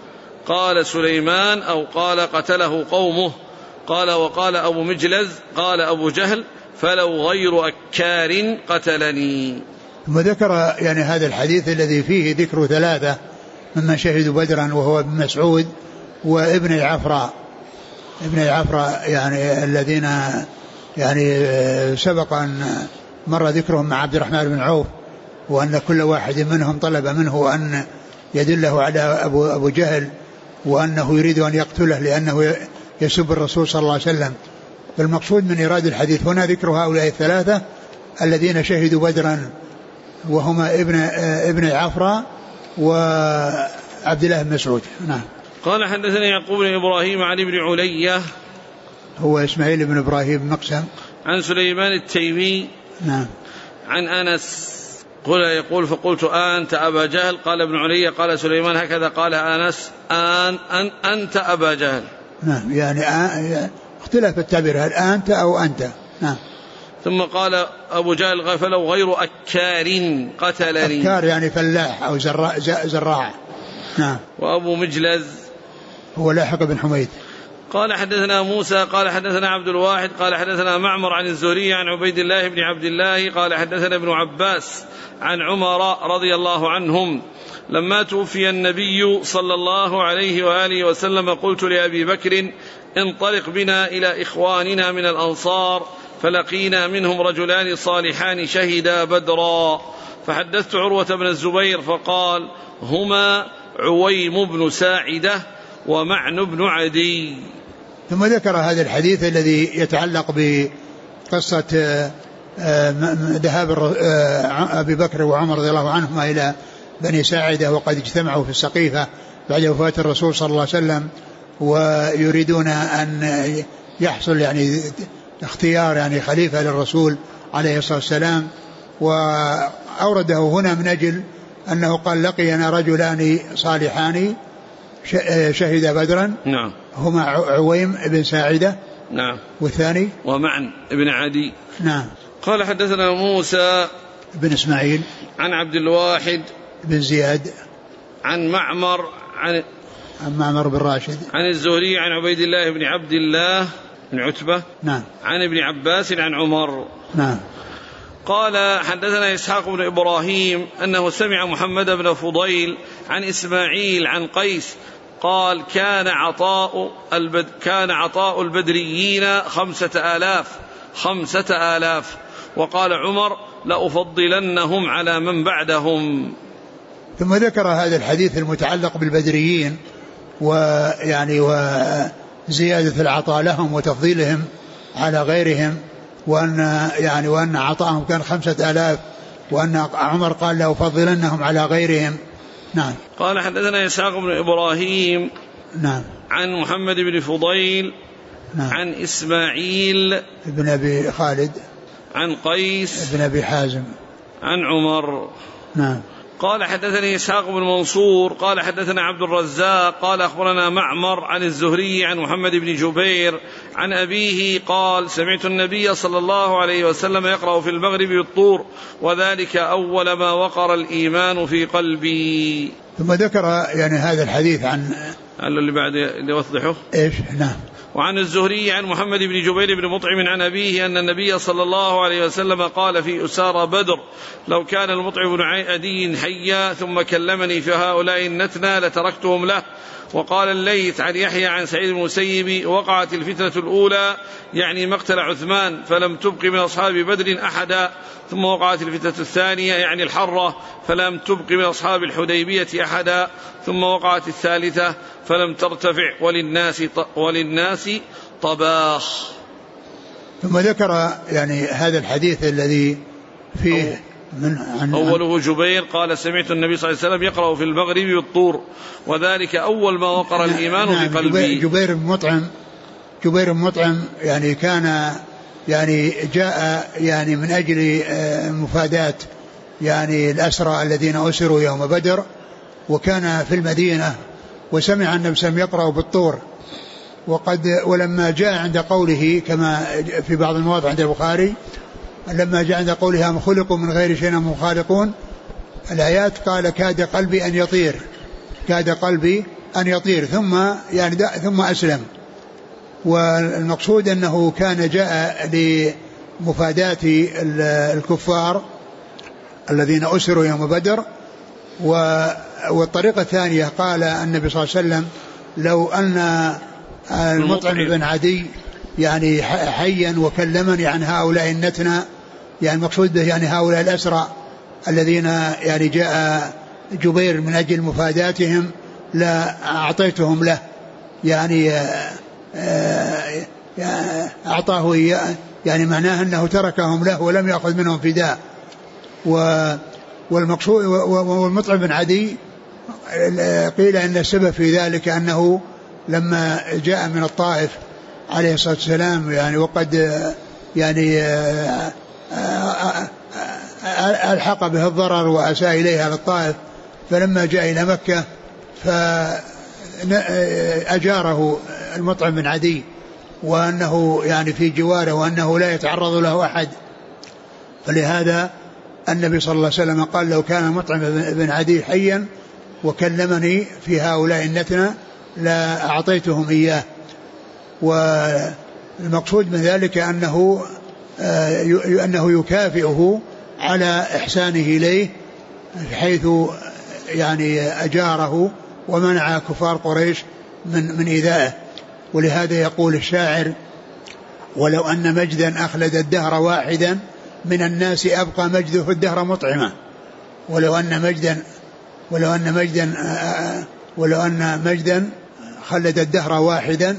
قال سليمان أو قال قتله قومه. قال وقال أبو مجلز قال أبو جهل فلو غير أكار قتلني. ثم ذكر يعني هذا الحديث الذي فيه ذكر ثلاثة ممن شهدوا بدرا، وهو ابن مسعود وابن العفراء، ابن العفراء يعني الذين يعني سبق أن مر ذكرهم مع عبد الرحمن بن عوف، وأن كل واحد منهم طلب منه أن يدله على أبو جهل، وأنه يريد أن يقتله لأنه يسب الرسول صلى الله عليه وسلم. فالمقصود من إيراد الحديث هنا ذكر هؤلاء الثلاثة الذين شهدوا بدرا، وهما ابن العفراء وعبد الله بن مسعود. نعم. قال حدثني يعقوب بن إبراهيم عن ابن علية هو إسماعيل بن إبراهيم مقسم عن سليمان التيمي. نعم. عن أنس قل يقول فقلت أنت أبا جهل؟ قال ابن علية قال سليمان هكذا قال أنس أنت أبا جهل. نعم، يعني اختلف التعبير هل أنت أو أنت. نعم. ثم قال أبو جهل فلو غير أكار قتلني. أكار يعني فلاح أو زراع. نعم. وأبو مجلز هو لاحق بن حميد. قال حدثنا موسى قال حدثنا عبد الواحد قال حدثنا معمر عن الزهري عن عبيد الله بن عبد الله قال حدثنا ابن عباس عن عمر رضي الله عنهم لما توفي النبي صلى الله عليه وآله وسلم قلت لأبي بكر انطلق بنا إلى إخواننا من الأنصار، فلقينا منهم رجلان صالحان شهدا بدرا، فحدثت عروة بن الزبير فقال هما عويم بن ساعدة ومعن بن عدي. ثم ذكر هذا الحديث الذي يتعلق بقصة ذهاب أبي بكر وعمر رضي الله عنهما إلى بني ساعدة، وقد اجتمعوا في السقيفة بعد وفاة الرسول صلى الله عليه وسلم، ويريدون أن يحصل يعني اختيار يعني خليفة للرسول عليه الصلاة والسلام. وأورده هنا من أجل أنه قال لقينا رجلان صالحان شهد بدرا. نعم. هما عويم بن ساعدة. نعم. والثاني ومعن بن عدي. نعم. قال حدثنا موسى بن إسماعيل عن عبد الواحد بن زياد عن معمر عن معمر بن راشد عن الزهري عن عبيد الله بن عبد الله بن عتبة. نعم. عن ابن عباس عن عمر. نعم. قال حدثنا إسحاق بن إبراهيم أنه سمع محمد بن فضيل عن إسماعيل عن قيس قال كان عطاء البدريين 5000. وقال عمر لأفضلنهم على من بعدهم. ثم ذكر هذا الحديث المتعلق بالبدريين، ويعني وزيادة العطاء لهم وتفضيلهم على غيرهم، وأن عطاءهم كان 5000، وأن عمر قال لأفضلنهم على غيرهم. نعم. قال حدثنا إسحاق بن إبراهيم. نعم. عن محمد بن فضيل. نعم. عن إسماعيل ابن أبي خالد. عن قيس ابن أبي حازم. عن عمر. نعم. قال حدثني إسحاق بن منصور قال حدثنا عبد الرزاق قال أخبرنا معمر عن الزهري عن محمد بن جبير عن أبيه قال سمعت النبي صلى الله عليه وسلم يقرأ في المغرب بالطور وذلك أول ما وقر الإيمان في قلبي. ثم ذكر يعني هذا الحديث عن اللي بعد اللي يوضحه إيش. نعم. وعن الزهري عن محمد بن جبير بن مطعم عن أبيه أن النبي صلى الله عليه وسلم قال في أسارى بدر لو كان المطعم بن عدي حيا ثم كلمني في هؤلاء النتنى لتركتهم له. وقال الليث عن يحيى عن سعيد بن المسيب وقعت الفتنة الأولى يعني مقتل عثمان فلم تبق من أصحاب بدر أحدا، ثم وقعت الفتنة الثانية يعني الحرة فلم تبق من أصحاب الحديبية أحدا، ثم وقعت الثالثة فلم ترتفع وللناس طباخ. ثم ذكر يعني هذا الحديث الذي فيه أوله جبير قال سمعت النبي صلى الله عليه وسلم يقرأ في المغرب بالطور وذلك أول ما وقر الإيمان في قلبي. جبير بن مطعم يعني كان يعني جاء يعني من أجل مفاداة يعني الأسرى الذين أسروا يوم بدر، وكان في المدينة وسمع النبي صلى الله عليه وسلم يقرأ بالطور، ولما جاء عند قوله كما في بعض المواضع عند البخاري لما جاء عند قولها هم خلقوا من غير شيء هم خالقون الآيات قال كاد قلبي أن يطير، كاد قلبي أن يطير ثم أسلم. والمقصود أنه كان جاء لمفاداة الكفار الذين أسروا يوم بدر. والطريقة الثانية قال النبي صلى الله عليه وسلم لو أن المطعم بن عدي يعني حيا وكلمني عن هؤلاء النتنى، يعني المقصود به يعني هؤلاء الأسرى الذين يعني جاء جبير من أجل مفاداتهم لا أعطيتهم له، يعني أعطاه إياه، يعني معناه أنه تركهم له ولم يأخذ منهم فداء. والمقصود والمطعم بن عدي قيل أن السبب في ذلك أنه لما جاء من الطائف عليه الصلاة والسلام يعني وقد يعني ألحق به الضرر وأساء إليها للطائف، فلما جاء إلى مكة فأجاره المطعم بن عدي وأنه يعني في جواره وأنه لا يتعرض له أحد. فلهذا النبي صلى الله عليه وسلم قال لو كان المطعم بن عدي حيا وكلمني في هؤلاء النتنى لا أعطيتهم إياه. والمقصود من ذلك أنه يكافئه على إحسانه إليه حيث يعني أجاره ومنع كفار قريش من إيذائه. ولهذا يقول الشاعر ولو أن مجدا أخلد الدهر واحدا من الناس أبقى مجده الدهر مطعما. ولو أن مجدا خلد الدهر واحدا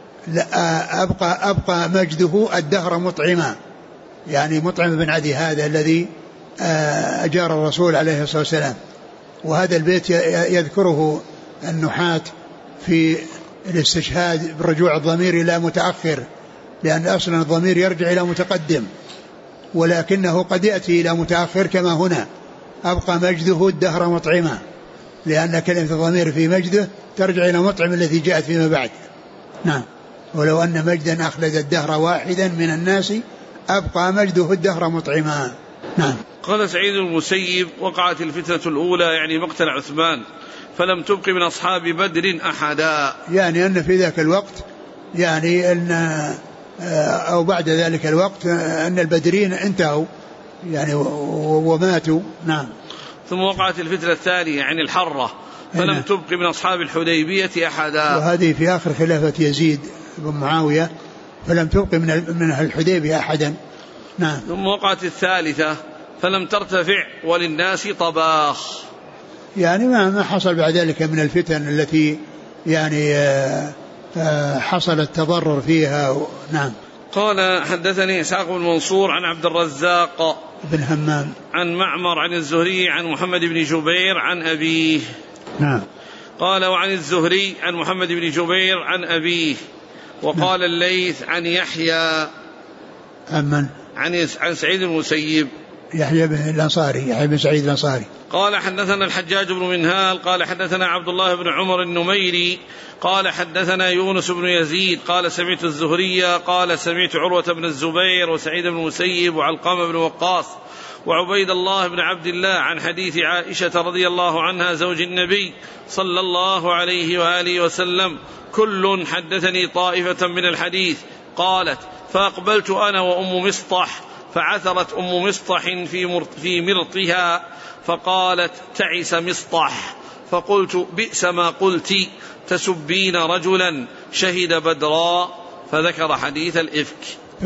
أبقى مجده الدهر مطعما، يعني مطعم بن عدي هذا الذي أجار الرسول عليه الصلاة والسلام. وهذا البيت يذكره النحاة في الاستشهاد بالرجوع الضمير إلى متأخر، لأن أصلا الضمير يرجع إلى متقدم ولكنه قد يأتي إلى متأخر كما هنا أبقى مجده الدهر مطعما، لأن كلمة الضمير في مجده ترجع إلى مطعم الذي جاءت فيما بعد. نعم. ولو أن مجدا أخلد الدهر واحدا من الناس أبقى مجده الدهر مطعما. نعم. قال سعيد المسيب وقعت الفتنة الأولى يعني مقتل عثمان فلم تبق من أصحاب بدر أحدا، يعني أن في ذاك الوقت يعني أن أو بعد ذلك الوقت أن البدرين انتهوا يعني وماتوا. نعم. ثم وقعت الفتنة الثانية يعني الحرة فلم تبق من أصحاب الحديبية أحدا، وهذه في آخر خلافة يزيد بن معاوية فلم تبق من الحديبية أحدا. نعم. ثم وقعت الثالثة فلم ترتفع وللناس طباخ، يعني ما حصل بعد ذلك من الفتن التي يعني حصل التضرر فيها. نعم. قال حدثني إسحاق بن منصور عن عبد الرزاق بن همام عن معمر عن الزهري عن محمد بن جبير عن أبيه. نعم. قال وعن الزهري عن محمد بن جبير عن أبيه. وقال الليث عن يحيى عن سعيد المسيب يحيى بن سعيد الأنصاري. قال حدثنا الحجاج بن منهال قال حدثنا عبد الله بن عمر النميري قال حدثنا يونس بن يزيد قال سمعت الزهري قال سمعت عروة بن الزبير وسعيد بن المسيب وعلقمة بن وقاص وعبيد الله بن عبد الله عن حديث عائشة رضي الله عنها زوج النبي صلى الله عليه وآله وسلم كل حدثني طائفة من الحديث. قالت فأقبلت أنا وأم مصطح فعثرت أم مصطح في مرطها فقالت تعس مصطح، فقلت بئس ما قلت تسبين رجلا شهد بدرا، فذكر حديث الإفك.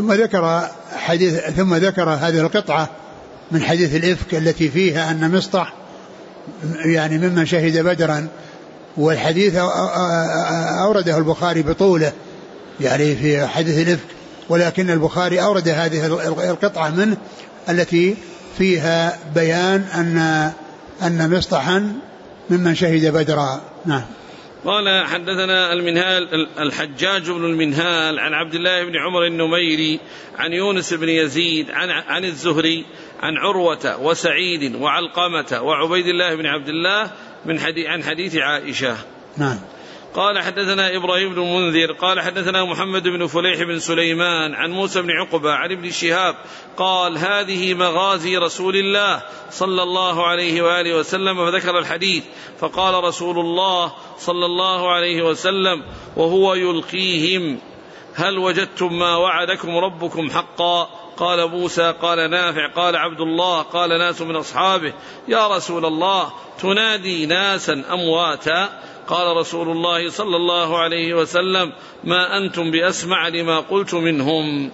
ثم ذكر هذه القطعة من حديث الإفك التي فيها أن مصطح يعني ممن شهد بدرا، والحديث أورده البخاري بطوله يعني في حديث الإفك، ولكن البخاري أورد هذه القطعة منه التي فيها بيان أن مصطحا ممن شهد بدرا. نعم. قال حدثنا الحجاج بن المنهال عن عبد الله بن عمر النميري عن يونس بن يزيد عن الزهري عن عروة وسعيد وعلقمة وعبيد الله بن عبد الله عن حديث عائشة. نعم. قال حدثنا إبراهيم بن المنذر قال حدثنا محمد بن فليح بن سليمان عن موسى بن عقبة عن ابن شهاب قال هذه مغازي رسول الله صلى الله عليه وآله وسلم، فذكر الحديث. فقال رسول الله صلى الله عليه وسلم وهو يلقيهم هل وجدتم ما وعدكم ربكم حقا؟ قال موسى قال نافع قال عبد الله قال ناس من أصحابه يا رسول الله تنادي ناسا أمواتا؟ قال رسول الله صلى الله عليه وسلم ما أنتم بأسمع لما قلت منهم.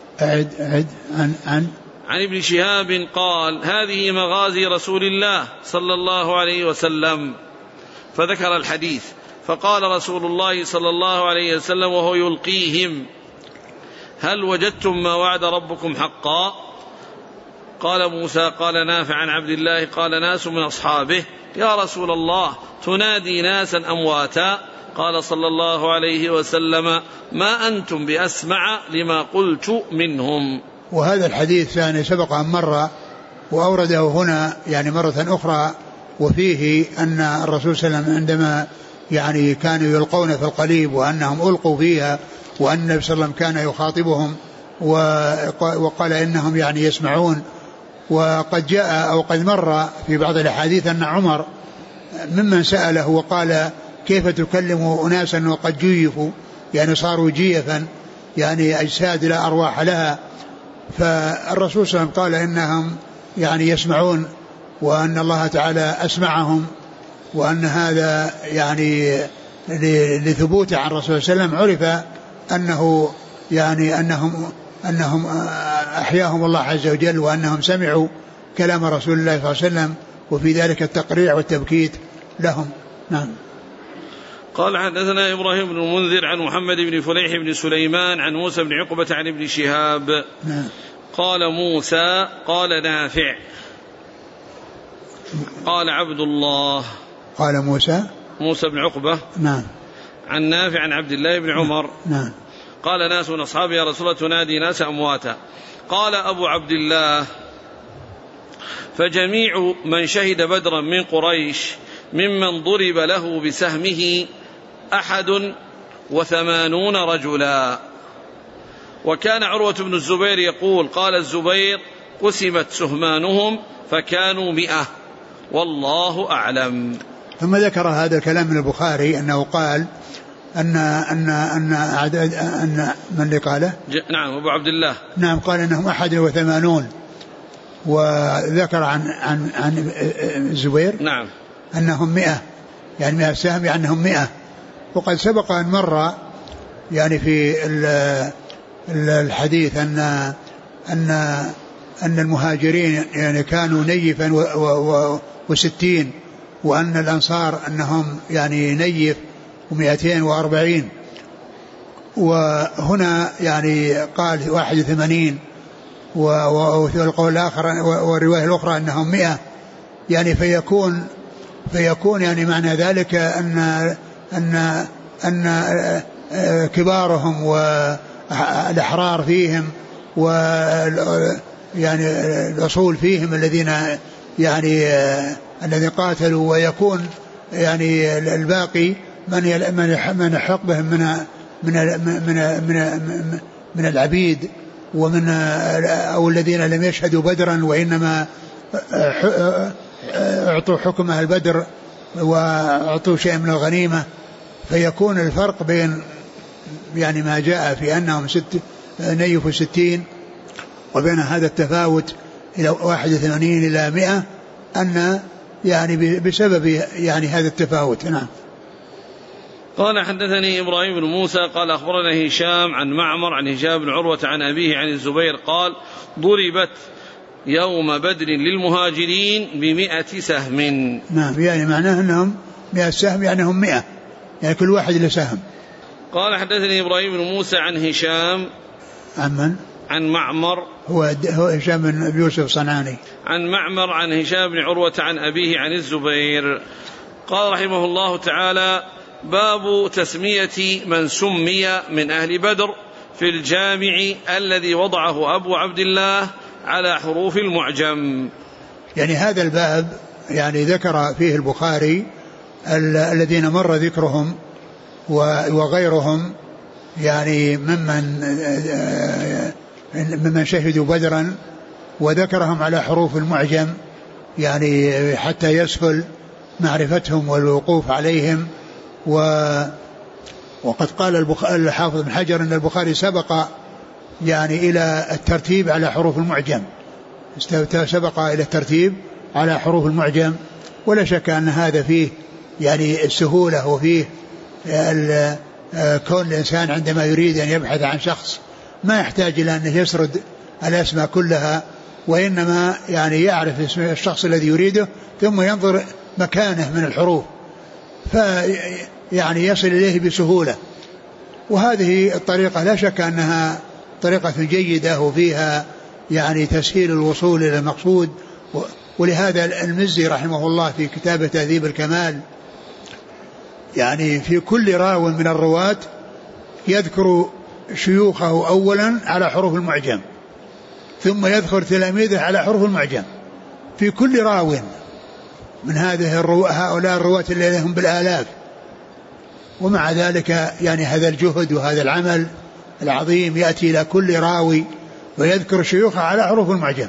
عن ابن شهاب قال هذه مغازي رسول الله صلى الله عليه وسلم، فذكر الحديث. فقال رسول الله صلى الله عليه وسلم وهو يلقيهم هل وجدتم ما وعد ربكم حقا؟ قال موسى قال نافع عن عبد الله قال ناس من أصحابه يا رسول الله تنادي ناسا أمواتا؟ قال صلى الله عليه وسلم ما أنتم بأسمع لما قلت منهم. وهذا الحديث يعني سبق أن مر وأورده هنا يعني مرة أخرى، وفيه أن الرسول صلى الله عليه وسلم عندما يعني كانوا يلقون في القليب وأنهم ألقوا فيها، وأن النبي صلى الله عليه وسلم كان يخاطبهم وقال إنهم يعني يسمعون. وقد جاء أو قد مر في بعض الأحاديث أن عمر ممن سأله وقال كيف تكلم أناسا وقد جيفوا، يعني صاروا جيفا يعني أجساد لا أرواح لها. فالرسول صلى الله عليه وسلم قال إنهم يعني يسمعون وأن الله تعالى أسمعهم، وأن هذا يعني لثبوت عن الرسول صلى الله عليه وسلم عرف أنه يعني أنهم أحياهم الله عز وجل، وأنهم سمعوا كلام رسول الله صلى الله عليه وسلم، وفي ذلك التقريع والتبكيت لهم. نعم. قال حدثنا إبراهيم بن المنذر عن محمد بن فليح بن سليمان عن موسى بن عقبة عن ابن شهاب. نعم. قال موسى قال نافع قال عبد الله قال موسى بن عقبة نعم عن نافع عن عبد الله بن عمر نعم قال ناس من أصحابه يا رسول الله تنادي ناس أمواتا. قال أبو عبد الله فجميع من شهد بدرا من قريش ممن ضرب له بسهمه 81 رجلا. وكان عروة بن الزبير يقول قال الزبير قسمت سهمانهم فكانوا 100 والله أعلم. ثم ذكر هذا الكلام من البخاري أنه قال أن من اللي قاله نعم أبو عبد الله نعم قال أنهم 81. وذكر عن الزبير نعم أنهم 100 يعني 100 سهم يعني أنهم 100. وقد سبق أن مر يعني في الحديث أن المهاجرين يعني كانوا نيفا و60، وأن الأنصار أنهم يعني نيف و240. وهنا يعني قال 81 والقول الآخر والرواية الأخرى أنهم 100 يعني فيكون يعني معنى ذلك أن كبارهم والأحرار فيهم يعني الأصول فيهم الذين قاتلوا، ويكون يعني الباقي من يحق بهم من العبيد ومن أو الذين لم يشهدوا بدرا وإنما أعطوا حكم أهل بدر وأعطوا شيء من الغنيمة. فيكون الفرق بين يعني ما جاء في أنهم نيفوا 60 وبين هذا التفاوت إلى 81 إلى 100 أن يعني بسبب يعني هذا التفاوت. نعم. قال حدثني إبراهيم بن موسى قال أخبرنا هشام عن معمر عن هشام بن عروة عن أبيه عن الزبير قال ضربت يوم بدر للمهاجرين ب100 سهم. نعم يعني معناه أنهم 100 سهم يعني هم 100 يعني كل واحد له سهم. قال حدثني إبراهيم بن موسى عن هشام عن من؟ عن معمر هو هشام بن يوسف الصنعاني عن معمر عن هشام بن عروة عن أبيه عن الزبير. قال رحمه الله تعالى باب تسمية من سمي من أهل بدر في الجامع الذي وضعه أبو عبد الله على حروف المعجم. يعني هذا الباب يعني ذكر فيه البخاري الذين مر ذكرهم وغيرهم يعني ممن شهدوا بدرا، وذكرهم على حروف المعجم يعني حتى يسهل معرفتهم والوقوف عليهم. وقد قال الحافظ بن حجر أن البخاري سبق يعني إلى الترتيب على حروف المعجم، سبق إلى الترتيب على حروف المعجم، ولا شك أن هذا فيه يعني السهولة، وفيه كون الإنسان عندما يريد أن يبحث عن شخص ما يحتاج إلى أن يسرد الأسماء كلها، وإنما يعني يعرف اسم الشخص الذي يريده ثم ينظر مكانه من الحروف فيعني يصل إليه بسهولة. وهذه الطريقة لا شك أنها طريقة جيدة وفيها يعني تسهيل الوصول إلى المقصود. ولهذا المزي رحمه الله في كتاب تهذيب الكمال يعني في كل راو من الرواة يذكر شيوخه أولا على حروف المعجم، ثم يذكر تلاميذه على حروف المعجم في كل راو من هؤلاء الرواة الذين هم بالآلاف. ومع ذلك يعني هذا الجهد وهذا العمل العظيم يأتي إلى كل راوي ويذكر شيوخه على حروف المعجم،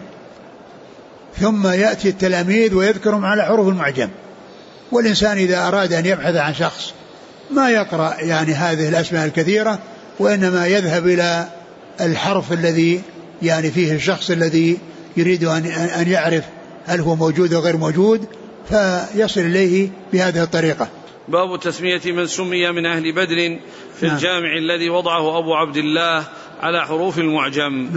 ثم يأتي التلاميذ ويذكرهم على حروف المعجم. والإنسان إذا أراد أن يبحث عن شخص ما يقرأ يعني هذه الأسماء الكثيرة، وإنما يذهب إلى الحرف الذي يعني فيه الشخص الذي يريد أن يعرف هل هو موجود أو غير موجود، فيصل إليه بهذه الطريقة. باب تسمية من سمي من أهل بدر في الجامع الذي وضعه أبو عبد الله على حروف المعجم.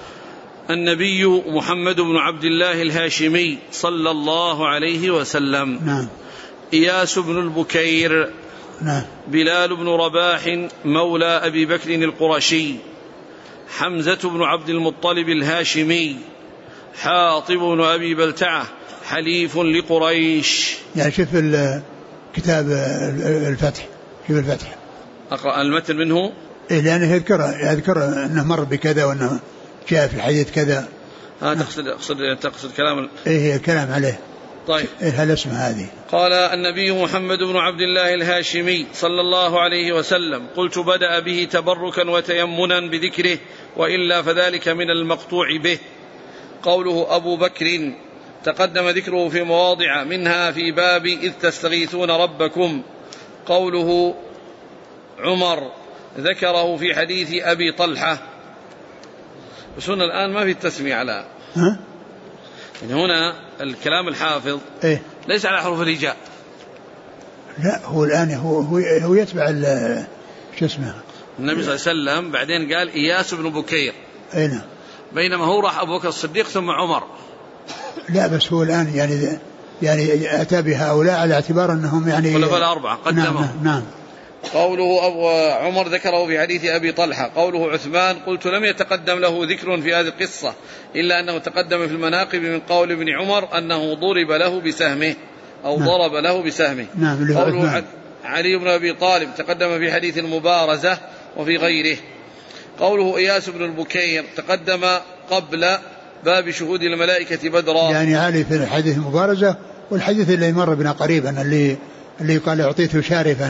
النبي محمد بن عبد الله الهاشمي صلى الله عليه وسلم. إياس بن البكير. بلال بن رباح مولى أبي بكر القرشي. حمزة بن عبد المطلب الهاشمي. حاطب بن أبي بلتعة حليف لقريش. يعني شوف كتاب الفتح، شوف الفتح أقرأ المتن منه إيه، لأنه يذكر أنه مر بكذا وأنه جاء في الحديث كذا. تقصد كلام إيه الكلام عليه. طيب إيه هالاسم هذه. قال النبي محمد بن عبد الله الهاشمي صلى الله عليه وسلم: قلت بدأ به تبركا وتيمنا بذكره، وإلا فذلك من المقطوع به. قوله أبو بكر تقدم ذكره في مواضع، منها في باب إذ تستغيثون ربكم. قوله عمر ذكره في حديث أبي طلحة. بس هنا الآن ما في التسمية على يعني هنا الكلام الحافظ إيه؟ ليس على حروف الهجاء. لا هو الآن هو يتبع شو اسمه النبي صلى الله عليه وسلم، بعدين قال إياس بن بكير. أين؟ بينما هو راح أبو بكر الصديق ثم عمر. لا بس هو الآن يعني أتى بهؤلاء على اعتبار أنهم يعني خلفاء الأربعة قدمهم. نعم. قوله عمر ذكره في حديث أبي طلحة. قوله عثمان قلت لم يتقدم له ذكر في هذه القصة، إلا أنه تقدم في المناقب من قول ابن عمر أنه ضرب له بسهمه أو ضرب له بسهمه. قوله علي بن أبي طالب تقدم في حديث المبارزة وفي غيره. قوله إياس بن البكير تقدم قبل باب شهود الملائكة بدرا. يعني علي في الحديث المبارزة، والحديث اللي مر بنا قريبا اللي قال أعطيته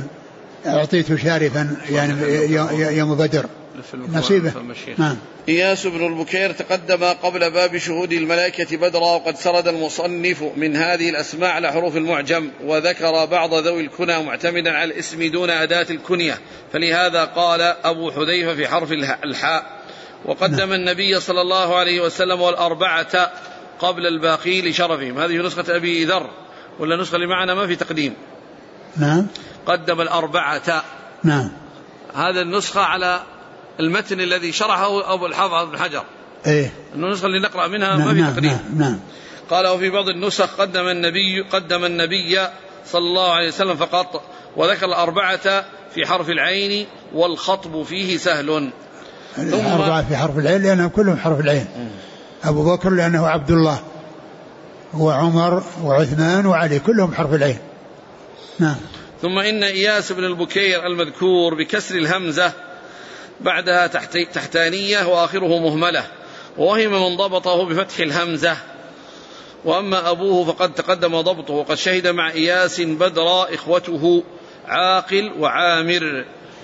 شارفا يعني يوم بدر نصيبه. نعم. إياس بن البكير تقدم قبل باب شهود الملائكة بدرا، وقد سرد المصنف من هذه الأسماء على حروف المعجم، وذكر بعض ذوي الكنى معتمدا على الاسم دون أداة الكنية، فلهذا قال أبو حذيفة في حرف الحاء. وقدم النبي صلى الله عليه وسلم والأربعة قبل الباقي لشرفهم. هذه نسخة أبي ذر، ولا نسخة اللي معنا ما في تقديم. نعم. قدم الأربعة. نعم. هذا النسخة على المتن الذي شرحه أبو الحافظ بن حجر. إيه. النسخة اللي نقرأ منها ما في تقديم. نعم. قال وفي بعض النسخ قدم النبي صلى الله عليه وسلم فقط، وذكر الأربعة في حرف العين، والخطب فيه سهل. الأربعة في حرف العين لأنهم كلهم حرف العين. أبو بكر لأنه عبد الله، وعمر وعثمان وعلي كلهم حرف العين. نعم. ثم إن إياس بن البكير المذكور بكسر الهمزة بعدها تحتانية وآخره مهملة، ووهم من ضبطه بفتح الهمزة. وأما أبوه فقد تقدم ضبطه، وقد شهد مع إياس بدر إخوته عاقل وعامر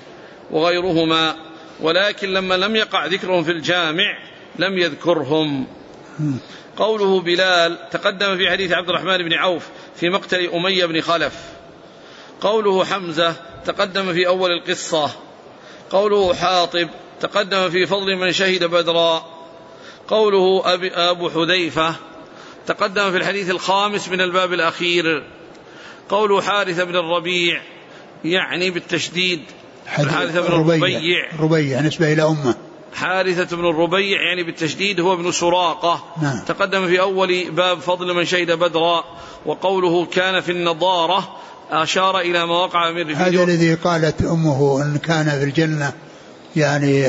وغيرهما، ولكن لما لم يقع ذكرهم في الجامع لم يذكرهم. قوله بلال تقدم في حديث عبد الرحمن بن عوف في مقتل أمية بن خلف. قوله حمزة تقدم في أول القصة. قوله حاطب تقدم في فضل من شهد بدرا. قوله أبو حذيفة تقدم في الحديث الخامس من الباب الأخير. قوله حارثة بن الربيع يعني بالتشديد حارثة بن ربيع نسبة إلى أمه. حارثة بن الربيع يعني بالتشديد هو ابن سراقة. نعم. تقدم في أول باب فضل من شهد بدرا. وقوله كان في النضارة أشار إلى ما وقع من رفيده. هذا الذي قالت أمه أن كان في الجنة يعني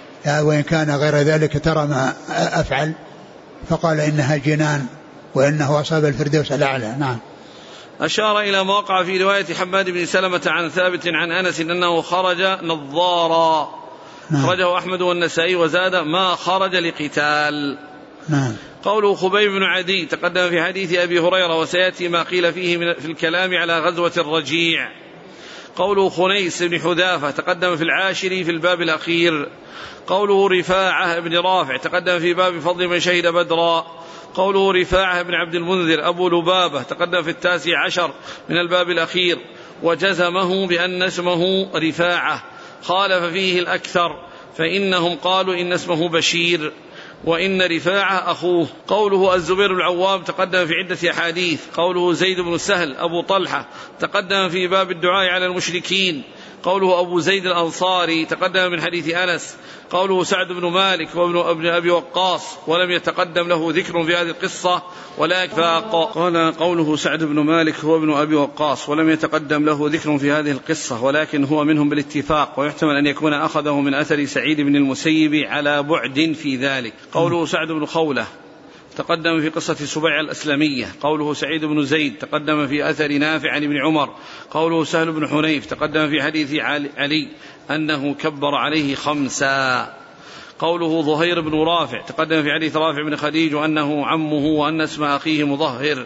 وإن كان غير ذلك ترى ما أفعل، فقال إنها جنان وإنه أصاب الفردوس الأعلى. نعم. أشار إلى ما وقع في رواية حماد بن سلمة عن ثابت عن أنس أنه خرج نظارا. نعم. خرجه أحمد والنسائي وزاد ما خرج لقتال. نعم. قوله خبيب بن عدي تقدم في حديث أبي هريرة وسيأتي ما قيل فيه في الكلام على غزوة الرجيع. قوله خنيس بن حذافة تقدم في العاشر في الباب الأخير. قوله رفاعة بن رافع تقدم في باب فضل من شهد بدرا. قوله رفاعة بن عبد المنذر أبو لبابة تقدم في 19 من الباب الأخير، وجزمه بأن اسمه رفاعة، خالف فيه الأكثر فإنهم قالوا إن اسمه بشير وإن رفاعة أخوه. قوله الزبير العوام تقدم في عدة أحاديث. قوله زيد بن سهل أبو طلحة تقدم في باب الدعاء على المشركين. قوله أبو زيد الأنصاري تقدم من حديث أنس. قوله سعد بن مالك وابن أبي وقاص ولم يتقدم له ذكر في هذه القصة ولكن فاق. قال قوله سعد بن مالك هو ابن أبي وقاص ولم يتقدم له ذكر في هذه القصة ولكن هو منهم بالاتفاق، ويحتمل أن يكون أخذه من أثر سعيد بن المسيب على بعد في ذلك. قوله سعد بن خولة تقدم في قصة سبيع الأسلمية. قوله سعيد بن زيد تقدم في أثر نافع عن ابن عمر. قوله سهل بن حنيف تقدم في حديث علي أنه كبر عليه 5. قوله ظهير بن رافع تقدم في حديث رافع بن خديج وأنه عمه وأن اسم أخيه مظهر،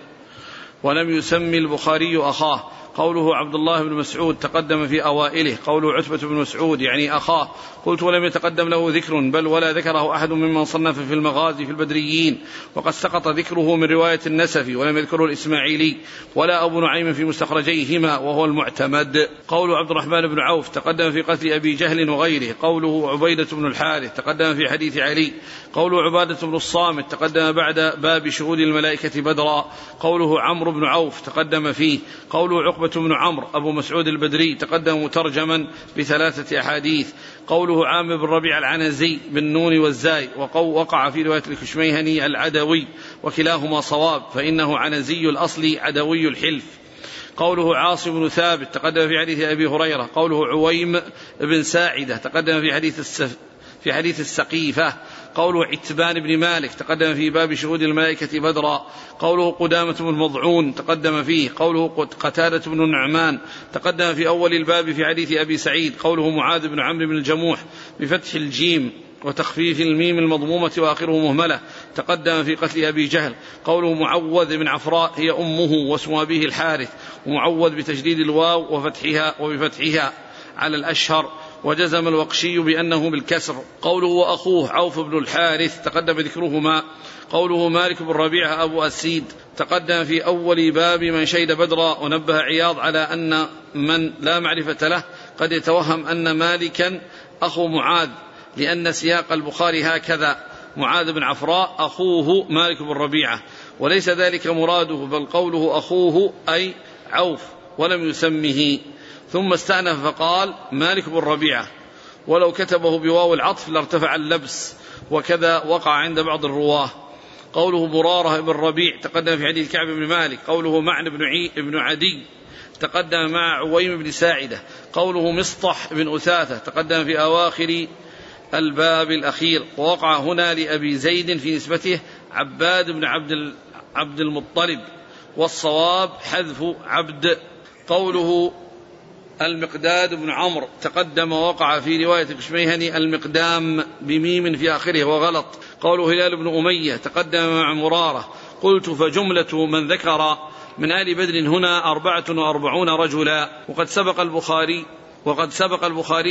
ولم يسمي البخاري أخاه. قوله عبد الله بن مسعود تقدم في أوائله. قوله عتبة بن مسعود يعني أخاه. قلت ولم يتقدم له ذكر بل ولا ذكره أحد ممن صنف في المغازي في البدريين، وقد سقط ذكره من رواية النسفي ولم يذكره الإسماعيلي ولا أبو نعيم في مستخرجيهما وهو المعتمد. قوله عبد الرحمن بن عوف تقدم في قتل أبي جهل وغيره. قوله عبيدة بن الحارث تقدم في حديث علي. قوله عبادة بن الصامت تقدم بعد باب شهود الملائكة بدرا. قوله عمرو بن عوف تقدم فيه. قوله عقبة بن عمرو أبو مسعود البدري تقدم مترجما ب3 أحاديث. قوله عامر بن ربيع العنزي بالنون والزاي وقع في رواية الكشميهني العدوي وكلاهما صواب فإنه عنزي الأصل عدوي الحلف. قوله عاصم بن ثابت تقدم في حديث أبي هريرة. قوله عويم بن ساعدة تقدم في حديث السقيفة. قوله عتبان بن مالك تقدم في باب شهود الملائكة بدرا. قوله قدامة بن مضعون تقدم فيه. قوله قتادة بن النعمان تقدم في أول الباب في حديث أبي سعيد. قوله معاذ بن عمرو بن الجموح بفتح الجيم وتخفيف الميم المضمومة وآخره مهملة تقدم في قتل أبي جهل. قوله معوذ بن عفراء هي أمه واسم أبيه الحارث، ومعوذ بتشديد الواو وبفتحها على الأشهر، وجزم الوقشي بأنه بالكسر. قوله وأخوه عوف بن الحارث تقدم ذكرهما. قوله مالك بن ربيعة أبو أسيد تقدم في أول باب من شهد بدرا. ونبه عياض على أن من لا معرفة له قد يتوهم أن مالكا أخو معاذ، لأن سياق البخاري هكذا: معاذ بن عفراء أخوه مالك بن ربيعة، وليس ذلك مراده، بل قوله أخوه أي عوف ولم يسمه. ثم استأنف فقال مالك بن ربيعة، ولو كتبه بواو العطف لارتفع اللبس، وكذا وقع عند بعض الرواه. قوله مرارة بن ربيع تقدم في حديث كعب بن مالك. قوله معن بن عدي تقدم مع عويم بن ساعدة. قوله مصطح بن أثاثة تقدم في أواخر الباب الأخير، ووقع هنا لأبي زيد في نسبته عباد بن عبد المطلب، والصواب حذف عبد. قوله المقداد بن عمرو تقدم ووقع في رواية الكشميهني المقدام بميم في آخره وغلط. قوله هلال بن أمية تقدم مع مرارة. قلت فجملة من ذكر من آل بدر هنا 44 رجلا. وقد سبق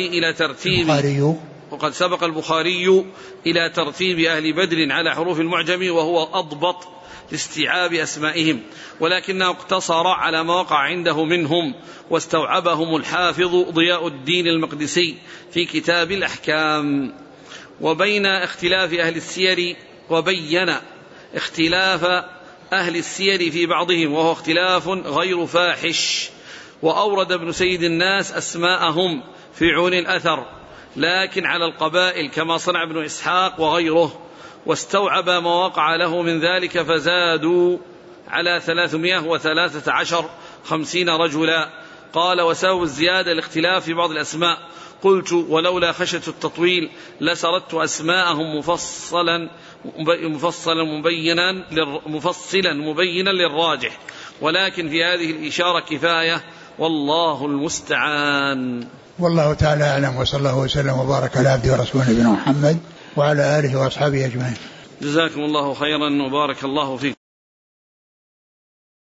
البخاري إلى ترتيب أهل بدر على حروف المعجم وهو أضبط لاستيعاب أسمائهم، ولكنه اقتصر على ما وقع عنده منهم، واستوعبهم الحافظ ضياء الدين المقدسي في كتاب الأحكام. وبين اختلاف أهل السير في بعضهم، وهو اختلاف غير فاحش. وأورد ابن سيد الناس أسماءهم في عون الأثر، لكن على القبائل كما صنع ابن إسحاق وغيره، واستوعب ما وقع له من ذلك فزادوا على 313 50 رجلا. قال وسبب الزيادة الاختلاف في بعض الأسماء. قلت ولولا خشية التطويل لسردت أسماءهم مفصلا مبينا للراجح، ولكن في هذه الإشارة كفاية، والله المستعان. والله تعالى أعلم، وصلى الله وسلم وبارك على عبده ورسوله نبينا محمد وعلى آله وأصحابه أجمعين. جزاكم الله خيرا وبارك الله فيكم.